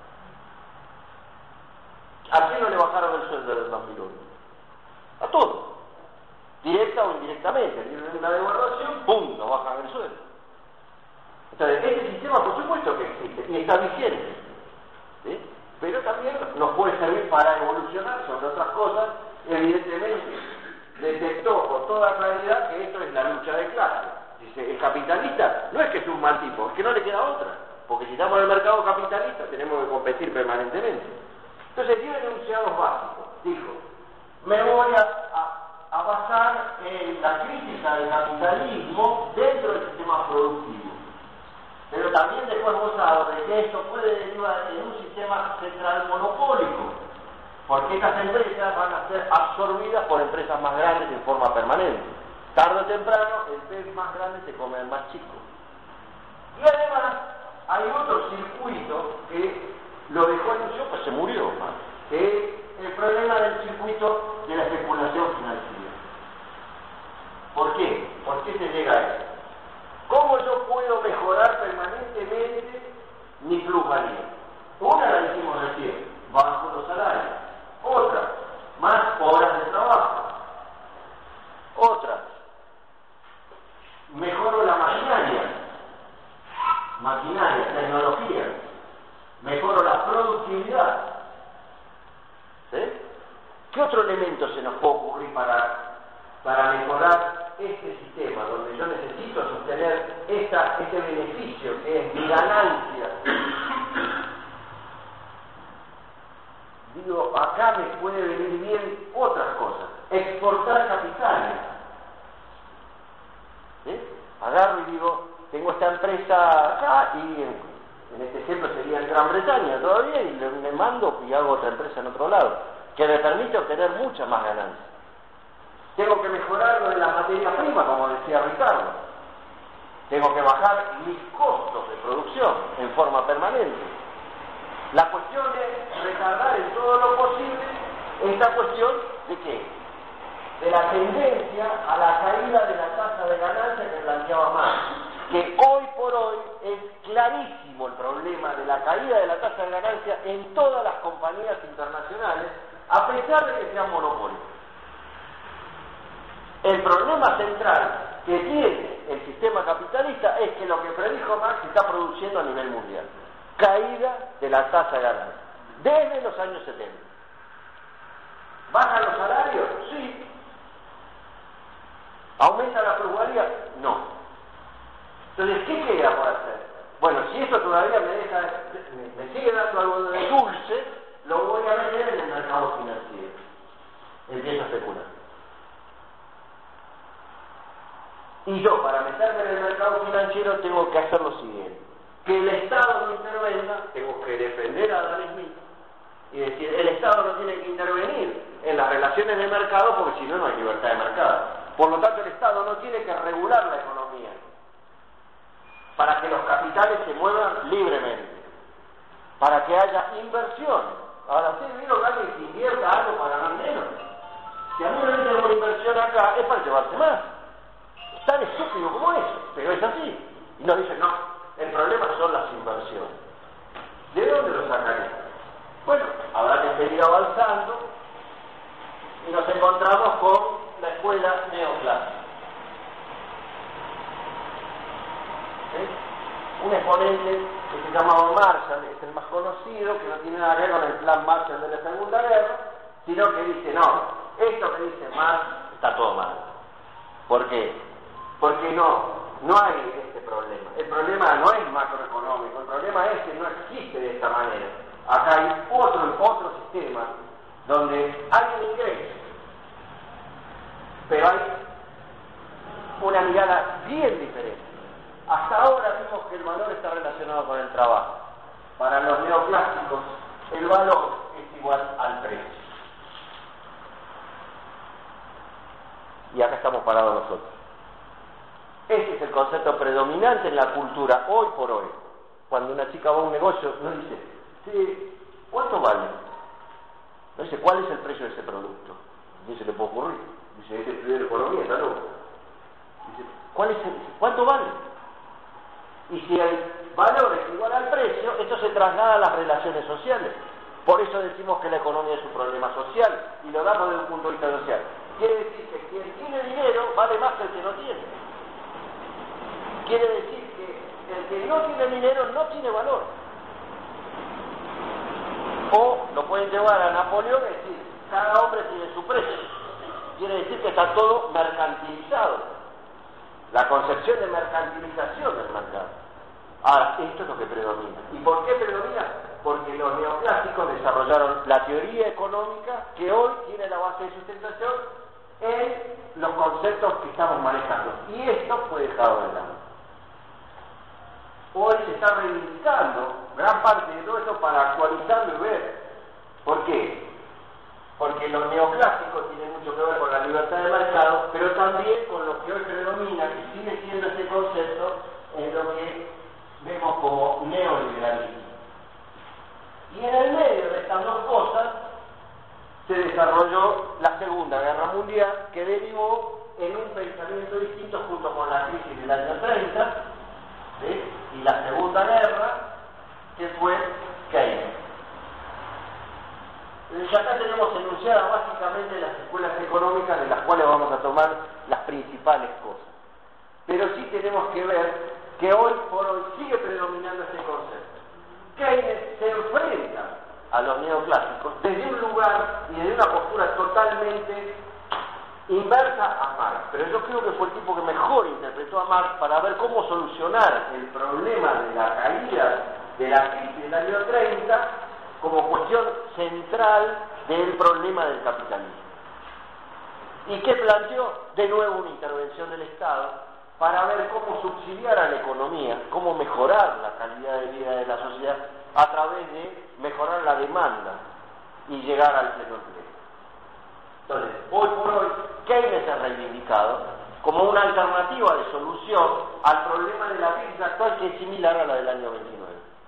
¿A quién no le bajaron el sueldo del 2001? A todos, directa o indirectamente. Tienen una devaluación, ¡pum!, nos bajan el sueldo. Entonces, este sistema, por supuesto que existe y está vigente, ¿sí? Pero también nos puede servir para evolucionar sobre otras cosas. Evidentemente, detectó con toda claridad que esto es la lucha de clases. Dice, el capitalista no es que es un mal tipo, es que no le queda otra, porque si estamos en el mercado capitalista tenemos que competir permanentemente. Entonces dio enunciados básicos. Dijo, me voy a basar en la crítica del capitalismo dentro del sistema productivo. Pero también después gozado de que esto puede derivar en un sistema central monopólico, porque estas empresas van a ser absorbidas por empresas más grandes en forma permanente. Tarde o temprano, el pez más grande se come al más chico. Y además, hay otro circuito que lo dejó en uso, pues se murió, ¿no? Que es el problema del circuito de la especulación financiera. ¿Por qué? ¿Por qué se llega a eso? ¿Cómo yo puedo mejorar permanentemente mi plusvalía? Una la dijimos recién, bajo los salarios. Otra, más horas de trabajo. Otra, mejoro la maquinaria, tecnología. Mejoro la productividad. ¿Sí? ¿Qué otro elemento se nos puede ocurrir para mejorar este sistema, donde yo necesito sostener este beneficio que es mi ganancia? Digo, acá me puede venir bien otras cosas. Exportar capitales. ¿Sí? Agarro y digo, tengo esta empresa acá y en este ejemplo sería en Gran Bretaña todavía, y le mando y hago otra empresa en otro lado, que me permite obtener mucha más ganancia. Tengo que mejorar lo de la materia prima, como decía Ricardo. Tengo que bajar mis costos de producción en forma permanente. La cuestión es retardar en todo lo posible esta cuestión de qué? De la tendencia a la caída de la tasa de ganancia que planteaba Marx, que hoy por hoy es clarísimo el problema de la caída de la tasa de ganancia en todas las compañías internacionales, a pesar de que sean monopolios. El problema central que tiene el sistema capitalista es que lo que predijo Marx se está produciendo a nivel mundial. Caída de la tasa de ganancia. Desde los años 70. ¿Bajan los salarios? Sí. ¿Aumenta la plusvalía? No. Entonces, ¿qué queda por hacer? Bueno, si eso todavía me sigue dando algo de dulce, lo voy a meter en el mercado financiero. Empiezo a especular. Y yo, para meterme en el mercado financiero, tengo que hacer lo siguiente. Que el Estado no intervenga, tengo que defender a Adam Smith y decir, el Estado no tiene que intervenir en las relaciones de mercado porque si no, no hay libertad de mercado. Por lo tanto, el Estado no tiene que regular la economía para que los capitales se muevan libremente, para que haya inversión. Ahora, ¿ustedes vieron que alguien que invierta algo para ganar menos? Si a mí me meten una inversión acá, es para llevarse más. Es tan estúpido como eso, pero es así. Y nos dicen, no, el problema son las inversiones. ¿De dónde lo sacaré? Bueno, habrá que seguir avanzando y nos encontramos con la escuela neoclásica. ¿Sí? Un exponente que se llamaba Marshall, es el más conocido, que no tiene nada que ver con el plan Marshall de la Segunda Guerra, sino que dice, no, esto que dice Marx está todo mal. ¿Por qué? Porque no hay este problema. El problema no es macroeconómico, el problema es que no existe de esta manera. Acá hay otro sistema donde hay un ingreso, pero hay una mirada bien diferente. Hasta ahora vimos que el valor está relacionado con el trabajo. Para los neoclásicos, el valor es igual al precio. estamos parados nosotros. Ese es el concepto predominante en la cultura hoy por hoy. Cuando una chica va a un negocio, no dice, sí, ¿cuánto vale? No dice, ¿cuál es el precio de ese producto? Ni se le puede ocurrir. Dice, este estudio de economía, está loco. Dice, ¿cuánto vale? Y si el valor es igual al precio, esto se traslada a las relaciones sociales. Por eso decimos que la economía es un problema social, y lo damos desde un punto de vista social. Quiere decir que quien tiene dinero vale más que el que no tiene. Quiere decir que el que no tiene dinero no tiene valor. O lo pueden llevar a Napoleón y decir, cada hombre tiene su precio. Quiere decir que está todo mercantilizado. La concepción de mercantilización del mercado. Ahora, esto es lo que predomina. ¿Y por qué predomina? Porque los neoclásicos desarrollaron la teoría económica que hoy tiene la base de sustentación en los conceptos que estamos manejando. Y esto fue dejado de lado. Hoy se está reivindicando gran parte de todo esto para actualizarlo y ver. ¿Por qué? Porque los neoclásicos tienen mucho que ver con la libertad de mercado, pero también con lo que hoy predomina, que sigue siendo ese concepto, en lo que vemos como neoliberalismo. Y en el medio de estas dos cosas se desarrolló la Segunda Guerra Mundial, que derivó en un pensamiento distinto junto con la crisis del año 30, ¿sí? Y la Segunda Guerra, que fue Keynes. Entonces acá tenemos enunciadas básicamente las escuelas económicas de las cuales vamos a tomar las principales cosas. Pero sí tenemos que ver que hoy por hoy sigue predominando este concepto. Keynes se enfrenta a los neoclásicos desde un lugar y desde una postura totalmente inversa a Marx. Pero yo creo que fue el tipo que mejor interpretó a Marx para ver cómo solucionar el problema de la caída de la crisis del año 30 como cuestión central del problema del capitalismo. ¿Y qué planteó? De nuevo una intervención del Estado para ver cómo subsidiar a la economía, cómo mejorar la calidad de vida de la sociedad a través de mejorar la demanda y llegar al pleno empleo. Entonces, hoy por hoy, Keynes ha reivindicado como una alternativa de solución al problema de la crisis actual, que es similar a la del año 29.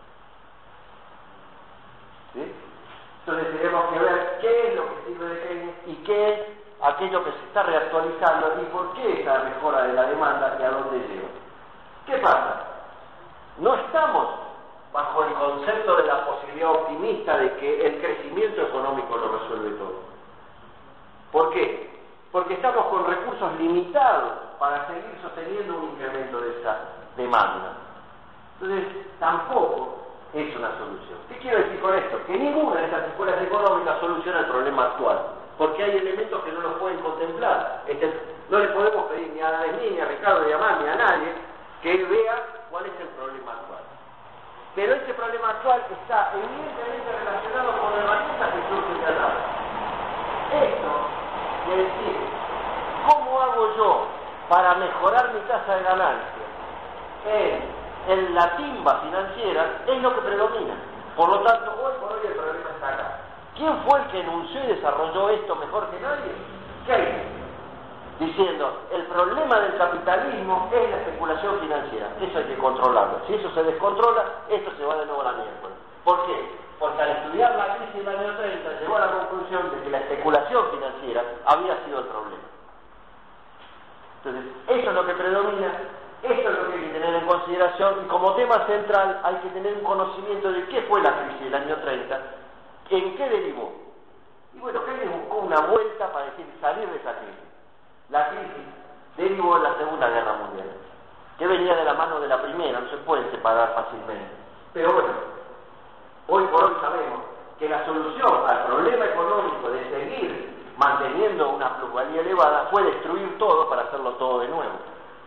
¿Sí? Entonces tenemos que ver qué es lo que sirve de Keynes y qué es aquello que se está reactualizando y por qué esa mejora de la demanda y a dónde lleva. ¿Qué pasa? No estamos bajo el concepto de la posibilidad optimista de que el crecimiento económico lo resuelve todo. ¿Por qué? Porque estamos con recursos limitados para seguir sosteniendo un incremento de esa demanda. Entonces, tampoco es una solución. ¿Qué quiero decir con esto? Que ninguna de estas escuelas económicas soluciona el problema actual, porque hay elementos que no los pueden contemplar. No le podemos pedir ni a Desmí, ni a Ricardo, ni a Mar, ni a nadie que vea cuál es el problema actual. Pero ese problema actual está evidentemente relacionado con herramientas que surgen de atrás. Esto quiere decir, ¿cómo hago yo para mejorar mi tasa de ganancia en la timba financiera? Es lo que predomina. Por lo tanto, hoy por hoy el problema está acá. ¿Quién fue el que enunció y desarrolló esto mejor que nadie? Keynes, diciendo, el problema del capitalismo es la especulación financiera, eso hay que controlarlo. Si eso se descontrola, esto se va de nuevo a la miércoles. ¿Por qué? Porque al estudiar la crisis del año 30 llegó a la conclusión de que la especulación financiera había sido el problema. Entonces, eso es lo que predomina, esto es lo que hay que tener en consideración, y como tema central hay que tener un conocimiento de qué fue la crisis del año 30, ¿en qué derivó? Y bueno, Keynes buscó una vuelta para decir salir de esa crisis. La crisis derivó en la Segunda Guerra Mundial, que venía de la mano de la primera, no se puede separar fácilmente. Pero bueno, hoy por hoy sabemos que la solución al problema económico de seguir manteniendo una plusvalía elevada fue destruir todo para hacerlo todo de nuevo.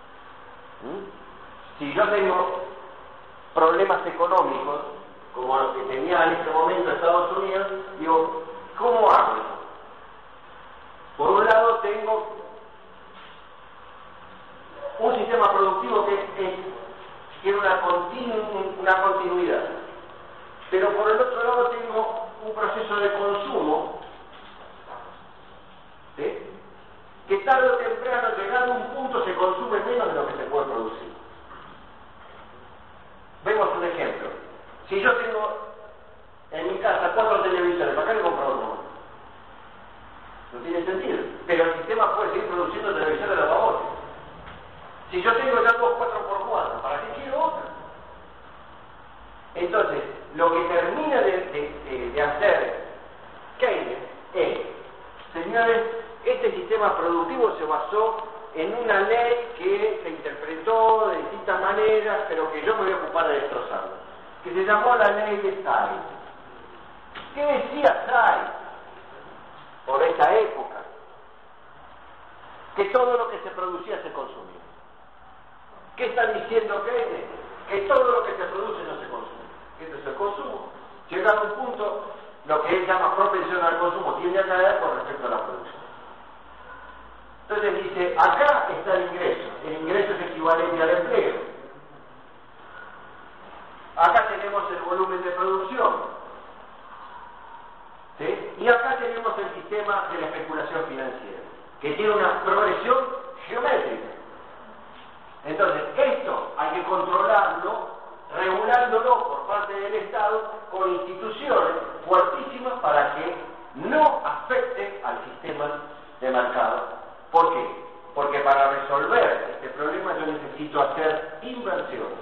Si yo tengo problemas económicos como los que tenía en este momento Estados Unidos, digo, ¿cómo hago? Por un lado tengo un sistema productivo que tiene una continuidad, pero por el otro lado tengo un proceso de consumo, ¿sí?, que tarde o temprano consume menos de lo que se puede producir. Vemos un ejemplo. Si yo tengo en mi casa 4 televisores, ¿para qué le compro uno? No tiene sentido. Pero el sistema puede seguir produciendo televisores de lavadores. Si yo tengo ya 2 4x4, ¿para qué quiero otra? Entonces, lo que termina de hacer Keynes es, señores, este sistema productivo se basó en una ley que se interpretó de distintas maneras, pero que yo me voy a ocupar de destrozarla, que se llamó la ley de Say. ¿Qué decía Say por esa época? Que todo lo que se producía se consumía. ¿Qué están diciendo Keynes? Que todo lo que se produce no se consume. Este es el consumo. Llegado a un punto, lo que él llama propensión al consumo tiende a caer con respecto a la producción. Entonces dice, acá está el ingreso es equivalente al empleo. Acá tenemos el volumen de producción, ¿sí? Y acá tenemos el sistema de la especulación financiera, que tiene una progresión geométrica. Entonces, esto hay que controlarlo, regulándolo por parte del Estado con instituciones fuertísimas para que no afecte al sistema de mercado. ¿Por qué? Porque para resolver este problema yo necesito hacer inversiones.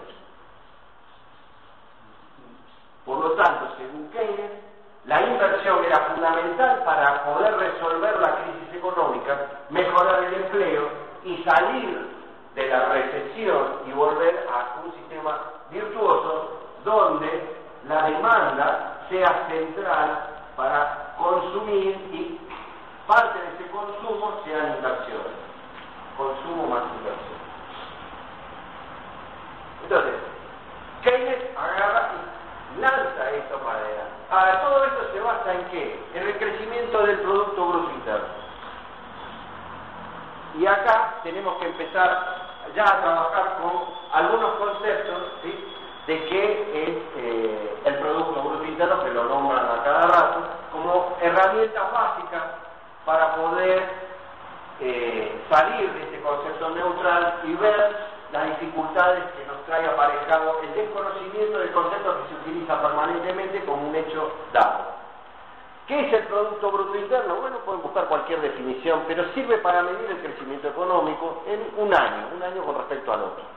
Por lo tanto, según Keynes, la inversión era fundamental para poder resolver la crisis económica, mejorar el empleo y salir de la recesión y volver a un sistema virtuoso donde la demanda sea central para consumir y parte de ese consumo sean inversiones. Consumo más inversión. Entonces, Keynes agarra y lanza esto para adelante. Ahora, todo esto se basa en ¿qué? En el crecimiento del Producto Bruto Interno. Y acá tenemos que empezar ya a trabajar con algunos conceptos, ¿sí?, de qué es el Producto Bruto Interno, que lo nombran a cada rato, como herramientas básicas para poder salir de este concepto neutral y ver las dificultades que nos trae aparejado el desconocimiento del concepto que se utiliza permanentemente como un hecho dado. ¿Qué es el Producto Bruto Interno? Bueno, pueden buscar cualquier definición, pero sirve para medir el crecimiento económico en un año con respecto al otro.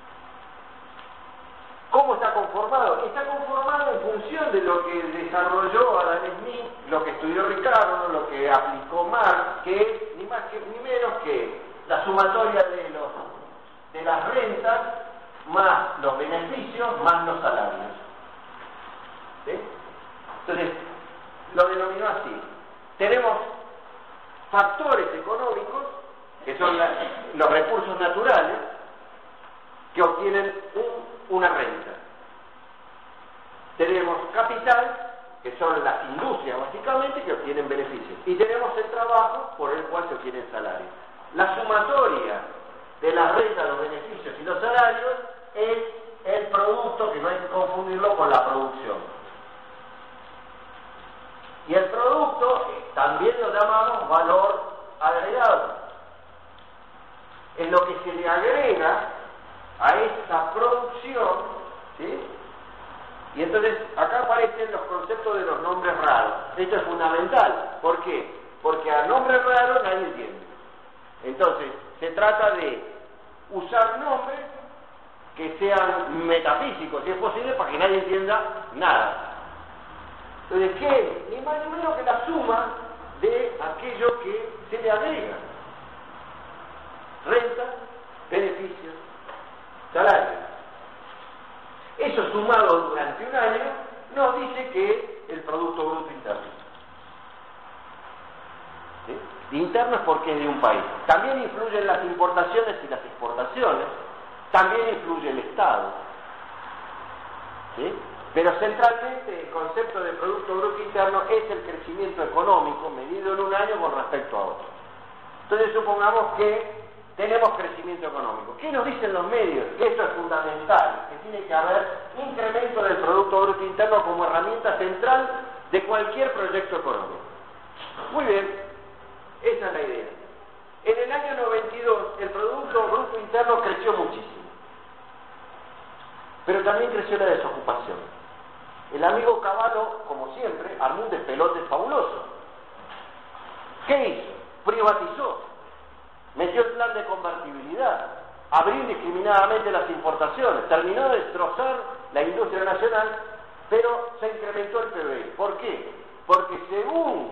¿Cómo está conformado? Está conformado en función de lo que desarrolló Adam Smith, lo que estudió Ricardo, lo que aplicó Marx, que es ni más ni menos que la sumatoria de las rentas más los beneficios más los salarios. ¿Sí? Entonces, lo denominó así. Tenemos factores económicos, que son los recursos naturales, que obtienen una renta. Tenemos capital, que son las industrias básicamente, que obtienen beneficios. Y tenemos el trabajo por el cual se obtienen salarios. La sumatoria de la renta, los beneficios y los salarios es el producto, que no hay que confundirlo con la producción. Y el producto también lo llamamos valor agregado. En lo que se le agrega a esta producción, ¿sí? Y entonces acá aparecen los conceptos de los nombres raros. Esto es fundamental. ¿Por qué? Porque a nombres raros nadie entiende. Entonces, se trata de usar nombres que sean metafísicos, si es posible, para que nadie entienda nada. Entonces, ¿qué? Ni más ni menos que la suma de aquello que se le agrega. Renta, beneficios, salario. Eso sumado durante un año nos dice que el Producto Bruto Interno. ¿Sí? Interno es porque es de un país. También influyen las importaciones y las exportaciones. También influye el Estado. ¿Sí? Pero centralmente el concepto de Producto Bruto Interno es el crecimiento económico medido en un año con respecto a otro. Entonces supongamos que tenemos crecimiento económico. ¿Qué nos dicen los medios? Que esto es fundamental, que tiene que haber incremento del Producto Bruto Interno como herramienta central de cualquier proyecto económico. Muy bien, esa es la idea. En el año 92 el Producto Bruto Interno creció muchísimo, pero también creció la desocupación. El amigo Cavallo, como siempre, armó un despelote fabuloso. ¿Qué hizo? Privatizó, metió el plan de convertibilidad, abrió indiscriminadamente las importaciones, terminó de destrozar la industria nacional, pero se incrementó el PBI. ¿Por qué? Porque según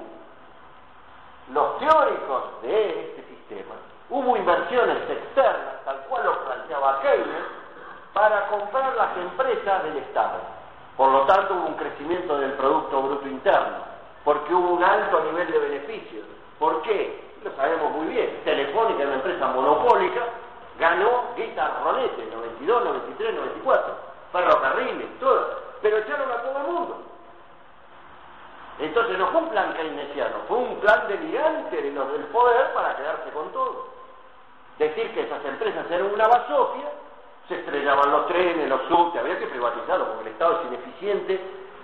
los teóricos de este sistema, hubo inversiones externas, tal cual lo planteaba Keynes, para comprar las empresas del Estado. Por lo tanto, hubo un crecimiento del Producto Bruto Interno, porque hubo un alto nivel de beneficios. ¿Por qué? Lo sabemos muy bien. Telefónica, una empresa monopólica, ganó guita rolete, 92, 93, 94, ferrocarriles, todo, pero echaron a todo el mundo. Entonces no fue un plan keynesiano, fue un plan delirante de los del poder para quedarse con todo. Decir que esas empresas eran una basofia, se estrellaban los trenes, los subtes, había que privatizarlo porque el Estado es ineficiente,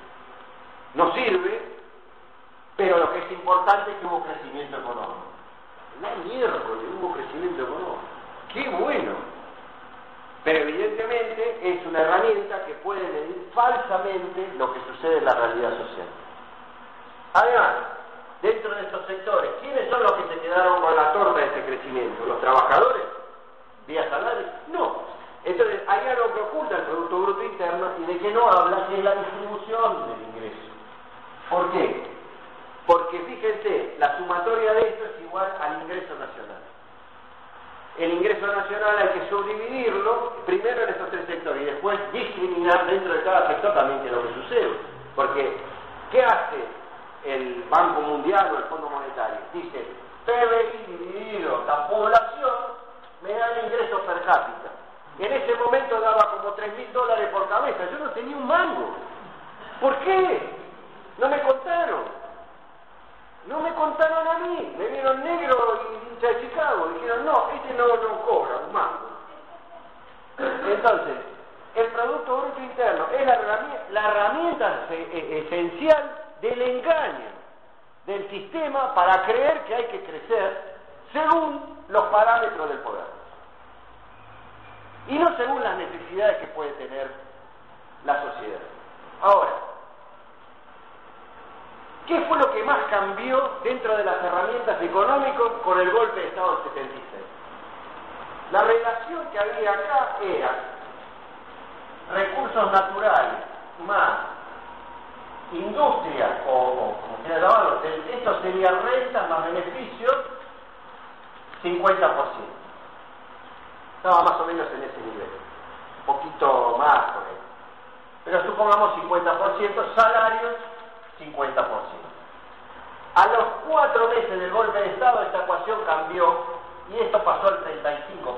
no sirve, pero lo que es importante es que hubo crecimiento económico. La miércoles hubo crecimiento económico. ¡Qué bueno! Pero evidentemente es una herramienta que puede medir falsamente lo que sucede en la realidad social. Además, dentro de estos sectores, ¿quiénes son los que se quedaron con la torta de este crecimiento? ¿Los trabajadores? ¿Vía salario? No. Entonces, hay algo que oculta el Producto Bruto Interno y de que no habla, que es la distribución del ingreso. ¿Por qué? Porque fíjense, la sumatoria de esto es igual al ingreso nacional. El ingreso nacional hay que subdividirlo primero en estos tres sectores y después discriminar dentro de cada sector también qué es lo que sucede. Porque, ¿qué hace el Banco Mundial o el Fondo Monetario? Dice, PBI dividido la población me da el ingreso per cápita. En ese momento daba como $3.000 por cabeza. Yo no tenía un mango. ¿Por qué? No me contaron. No me contaron a mí. Me vieron negro y hincha de Chicago. Dijeron, no, este no cobra un mango. Entonces, el Producto Bruto Interno es la herramienta esencial del engaño del sistema para creer que hay que crecer según los parámetros del poder y no según las necesidades que puede tener la sociedad. Ahora, ¿qué fue lo que más cambió dentro de las herramientas económicas con el golpe de Estado del 76? La relación que había acá era recursos naturales más industria, o como quiera llamarlo, esto sería renta más beneficios, 50%. Estaba más o menos en ese nivel, un poquito más por ahí. Pero supongamos 50%, salarios 50%. A los 4 meses del golpe de Estado esta ecuación cambió y esto pasó al 35%.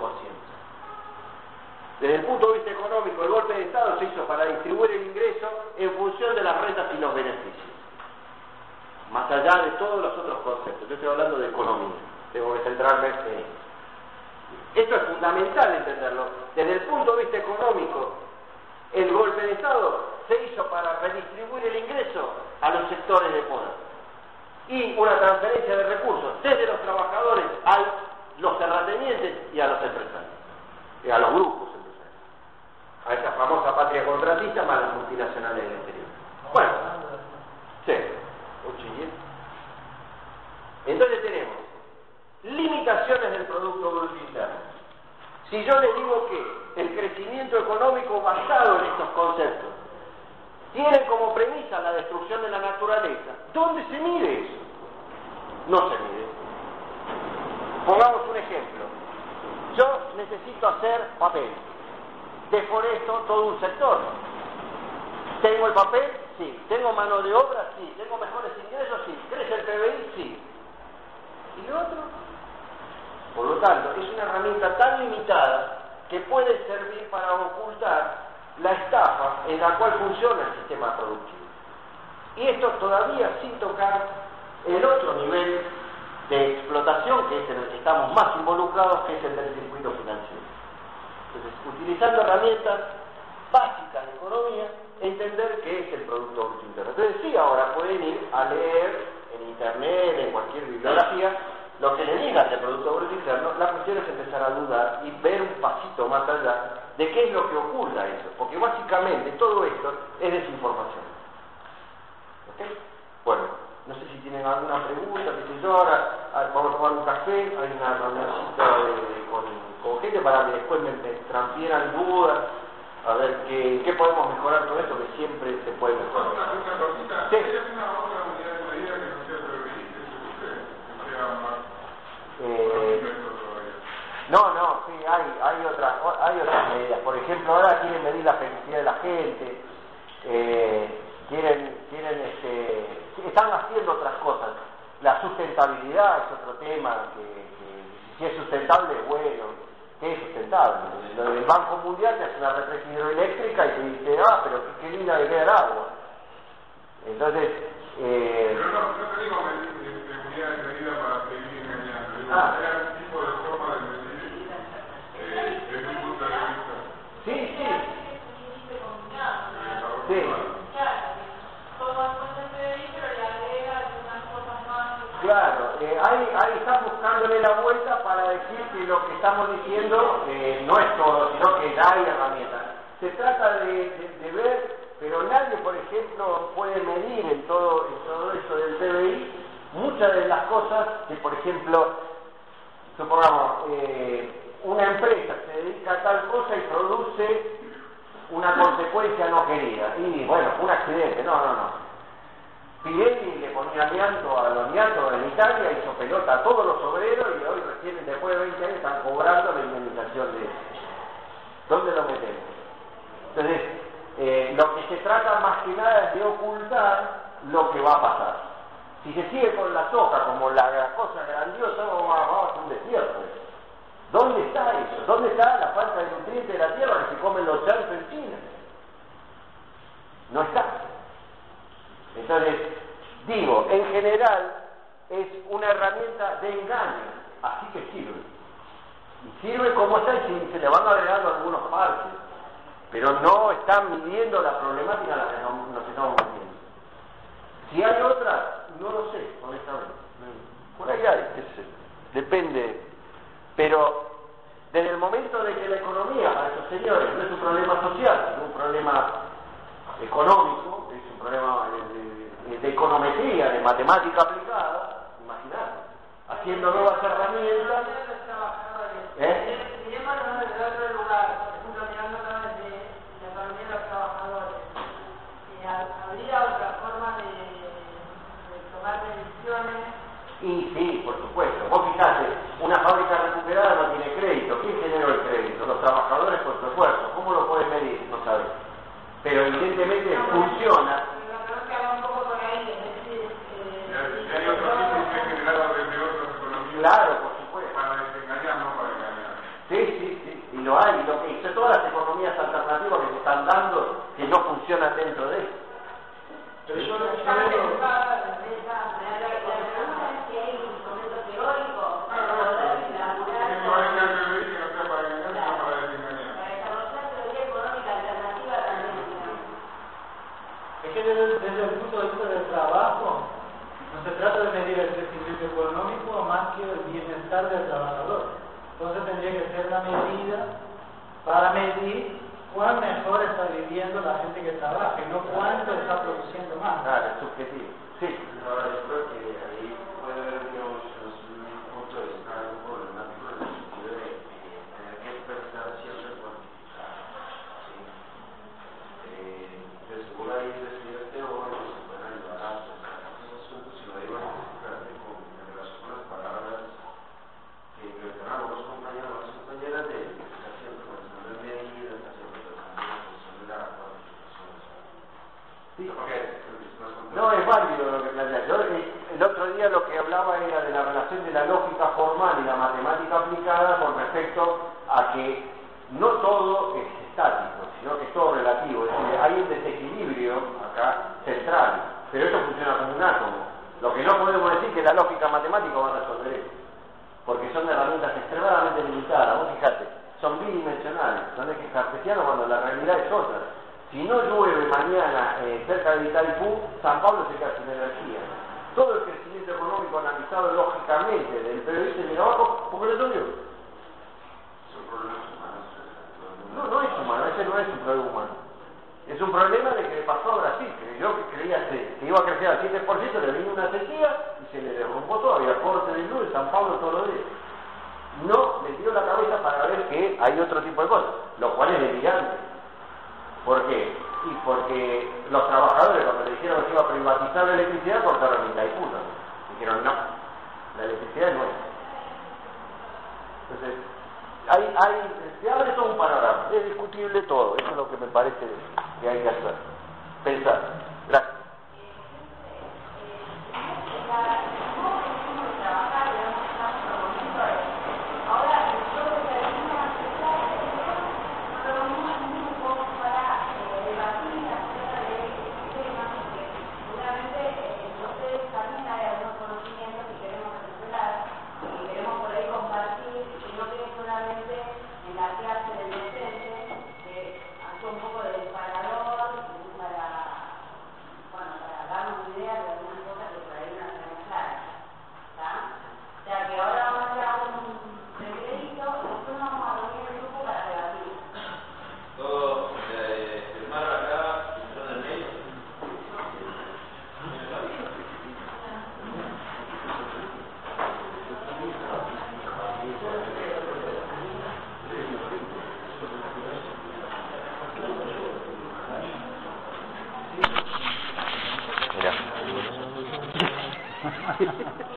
Desde el punto de vista económico, el golpe de Estado se hizo para distribuir el ingreso en función de las rentas y los beneficios, más allá de todos los otros conceptos. Yo estoy hablando de economía, tengo que centrarme en esto. Esto es fundamental entenderlo. Desde el punto de vista económico, el golpe de Estado se hizo para redistribuir el ingreso a los sectores de poder y una transferencia de recursos desde los trabajadores a los terratenientes y a los empresarios, y a los grupos empresarios, a esa famosa patria contratista más las multinacionales del exterior. Bueno, sí, entonces tenemos limitaciones del Producto Bruto Interno. Si yo les digo que el crecimiento económico basado en estos conceptos tiene como premisa la destrucción de la naturaleza, ¿dónde se mide eso? No se mide. Pongamos un ejemplo. Yo necesito hacer papel. Deforesto todo un sector. ¿Tengo el papel? Sí. ¿Tengo mano de obra? Sí. ¿Tengo mejores ingresos? Sí. ¿Crece el PBI? Sí. ¿Y lo otro? Por lo tanto, es una herramienta tan limitada que puede servir para ocultar la estafa en la cual funciona el sistema productivo. Y esto todavía sin tocar el otro nivel de explotación, que es en el que estamos más involucrados, que es el del circuito financiero. Entonces, utilizando herramientas básicas de economía, entender qué es el Producto Bruto Interno. Entonces, sí, ahora pueden ir a leer en internet, en cualquier bibliografía, lo que le diga del Producto Bruto Interno. ¿Ok? Bueno, no sé si tienen alguna pregunta, qué sé yo, ahora vamos a tomar un café, hay una reunioncita con gente para que después me transfieran dudas, a ver qué podemos mejorar con esto, que siempre se puede mejorar. Una cosita, Sí. ¿hay alguna otra unidad de medida que no sea PBI? Que sea más todavía. No, sí, hay otras medidas. Por ejemplo, ahora quieren medir la felicidad de la gente, están haciendo otras cosas. La sustentabilidad es otro tema, que si es sustentable, bueno, ¿qué es sustentable? El Banco Mundial te hace una represa hidroeléctrica y te dice, pero qué linda que queda el agua. Entonces, pero no te digo unidades de medida para seguir engañando, digo, hay un tipo de forma de medir desde un punto de vista. Sí. Claro, ahí están buscándole la vuelta para decir que lo que estamos diciendo no es todo, sino que ya hay herramientas. Se trata de ver, pero nadie, por ejemplo, puede medir en todo eso del PBI muchas de las cosas que, por ejemplo, supongamos, una empresa se dedica a tal cosa y produce una consecuencia no querida. Y bueno, un accidente, no. Pirelli le ponía amianto al amianto en Italia, hizo pelota a todos los obreros y hoy recién, después de 20 años, están cobrando la indemnización de eso. ¿Dónde lo metemos? Entonces, lo que se trata más que nada es de ocultar lo que va a pasar. Si se sigue con la soja como la cosa grandiosa, vamos a hacer un desierto. ¿Dónde está eso? ¿Dónde está la falta de nutrientes de la tierra que se comen los chanchos en China? No está. Entonces, digo, en general es una herramienta de engaño, así que sirve. Y sirve como está y se le van agregando algunos parches, pero no están midiendo la problemática a la que nos estamos metiendo. Si hay otra, no lo sé, honestamente. Por ahí hay, depende. Pero desde el momento de que la economía para estos señores no es un problema social, sino un problema económico, es un problema de econometría, de matemática aplicada, imagínate, haciendo nuevas herramientas. ¿Habría otra forma de tomar decisiones? Y sí, por supuesto. Vos fijate, una fábrica recuperada no tiene crédito. ¿Quién generó el crédito? Los trabajadores por su esfuerzo. ¿Cómo lo puedes medir? No sabes. Pero evidentemente funciona. Hay otros tipos que han generado desde otras economías. Claro, por supuesto. Para desengañar, no para engañar. Sí. Y lo hay. Lo que hizo todas las economías alternativas que se están dando que no funcionan dentro de eso. Pero yo no desde el punto de vista del trabajo, no se trata de medir el crecimiento económico más que el bienestar del trabajador. Entonces tendría que ser una medida para medir cuán mejor está viviendo la gente que trabaja y no cuánto está produciendo más. Claro, es subjetivo. Sí. Ahora, yo creo que ahí puede haber, digamos, un punto de vista algo problemático en el sentido de tener que expresar siempre cuantificar. ¿Sí? Según ahí estudios teóricos se pueden ayudar a pensar estos asuntos, si no digo específicamente en relación con las palabras que interpretan algunos compañeros o las compañeras de que está haciendo cuestión de medidas, está haciendo cuestión de la cuantificación. Sí. Okay. No, es válido lo que planteas. Yo el otro día lo que hablaba era de la relación de la lógica formal y la matemática aplicada con respecto a que no todo es estático, sino que es todo relativo. Es decir, hay un desequilibrio acá central, pero esto funciona como un átomo. Lo que no podemos decir es que la lógica matemática va a resolver esto, porque son herramientas extremadamente limitadas. Vos fijate, son bidimensionales, son ejes cartesianos cuando la realidad es otra. Si no llueve mañana cerca de Itaipú, San Pablo se queda sin energía. Todo el crecimiento económico analizado lógicamente del PBI se viene abajo porque no llovió. Son problemas humanos. No es humano, ese no es un problema humano. Es un problema de que le pasó a Brasil, que yo que creía que iba a crecer al 7%, le vino una sequía y se le derrumbó todo, había corte de luz en San Pablo todos los días. No le dio la cabeza para ver que hay otro tipo de cosas, lo cual es delirante. ¿Por qué? Y porque los trabajadores, cuando le dijeron que se iba a privatizar la electricidad, cortaron mitad y puta. Dijeron, no, la electricidad es nuestra. Entonces, se abre todo un panorama, es discutible todo, eso es lo que me parece que hay que hacer, pensar. Gracias.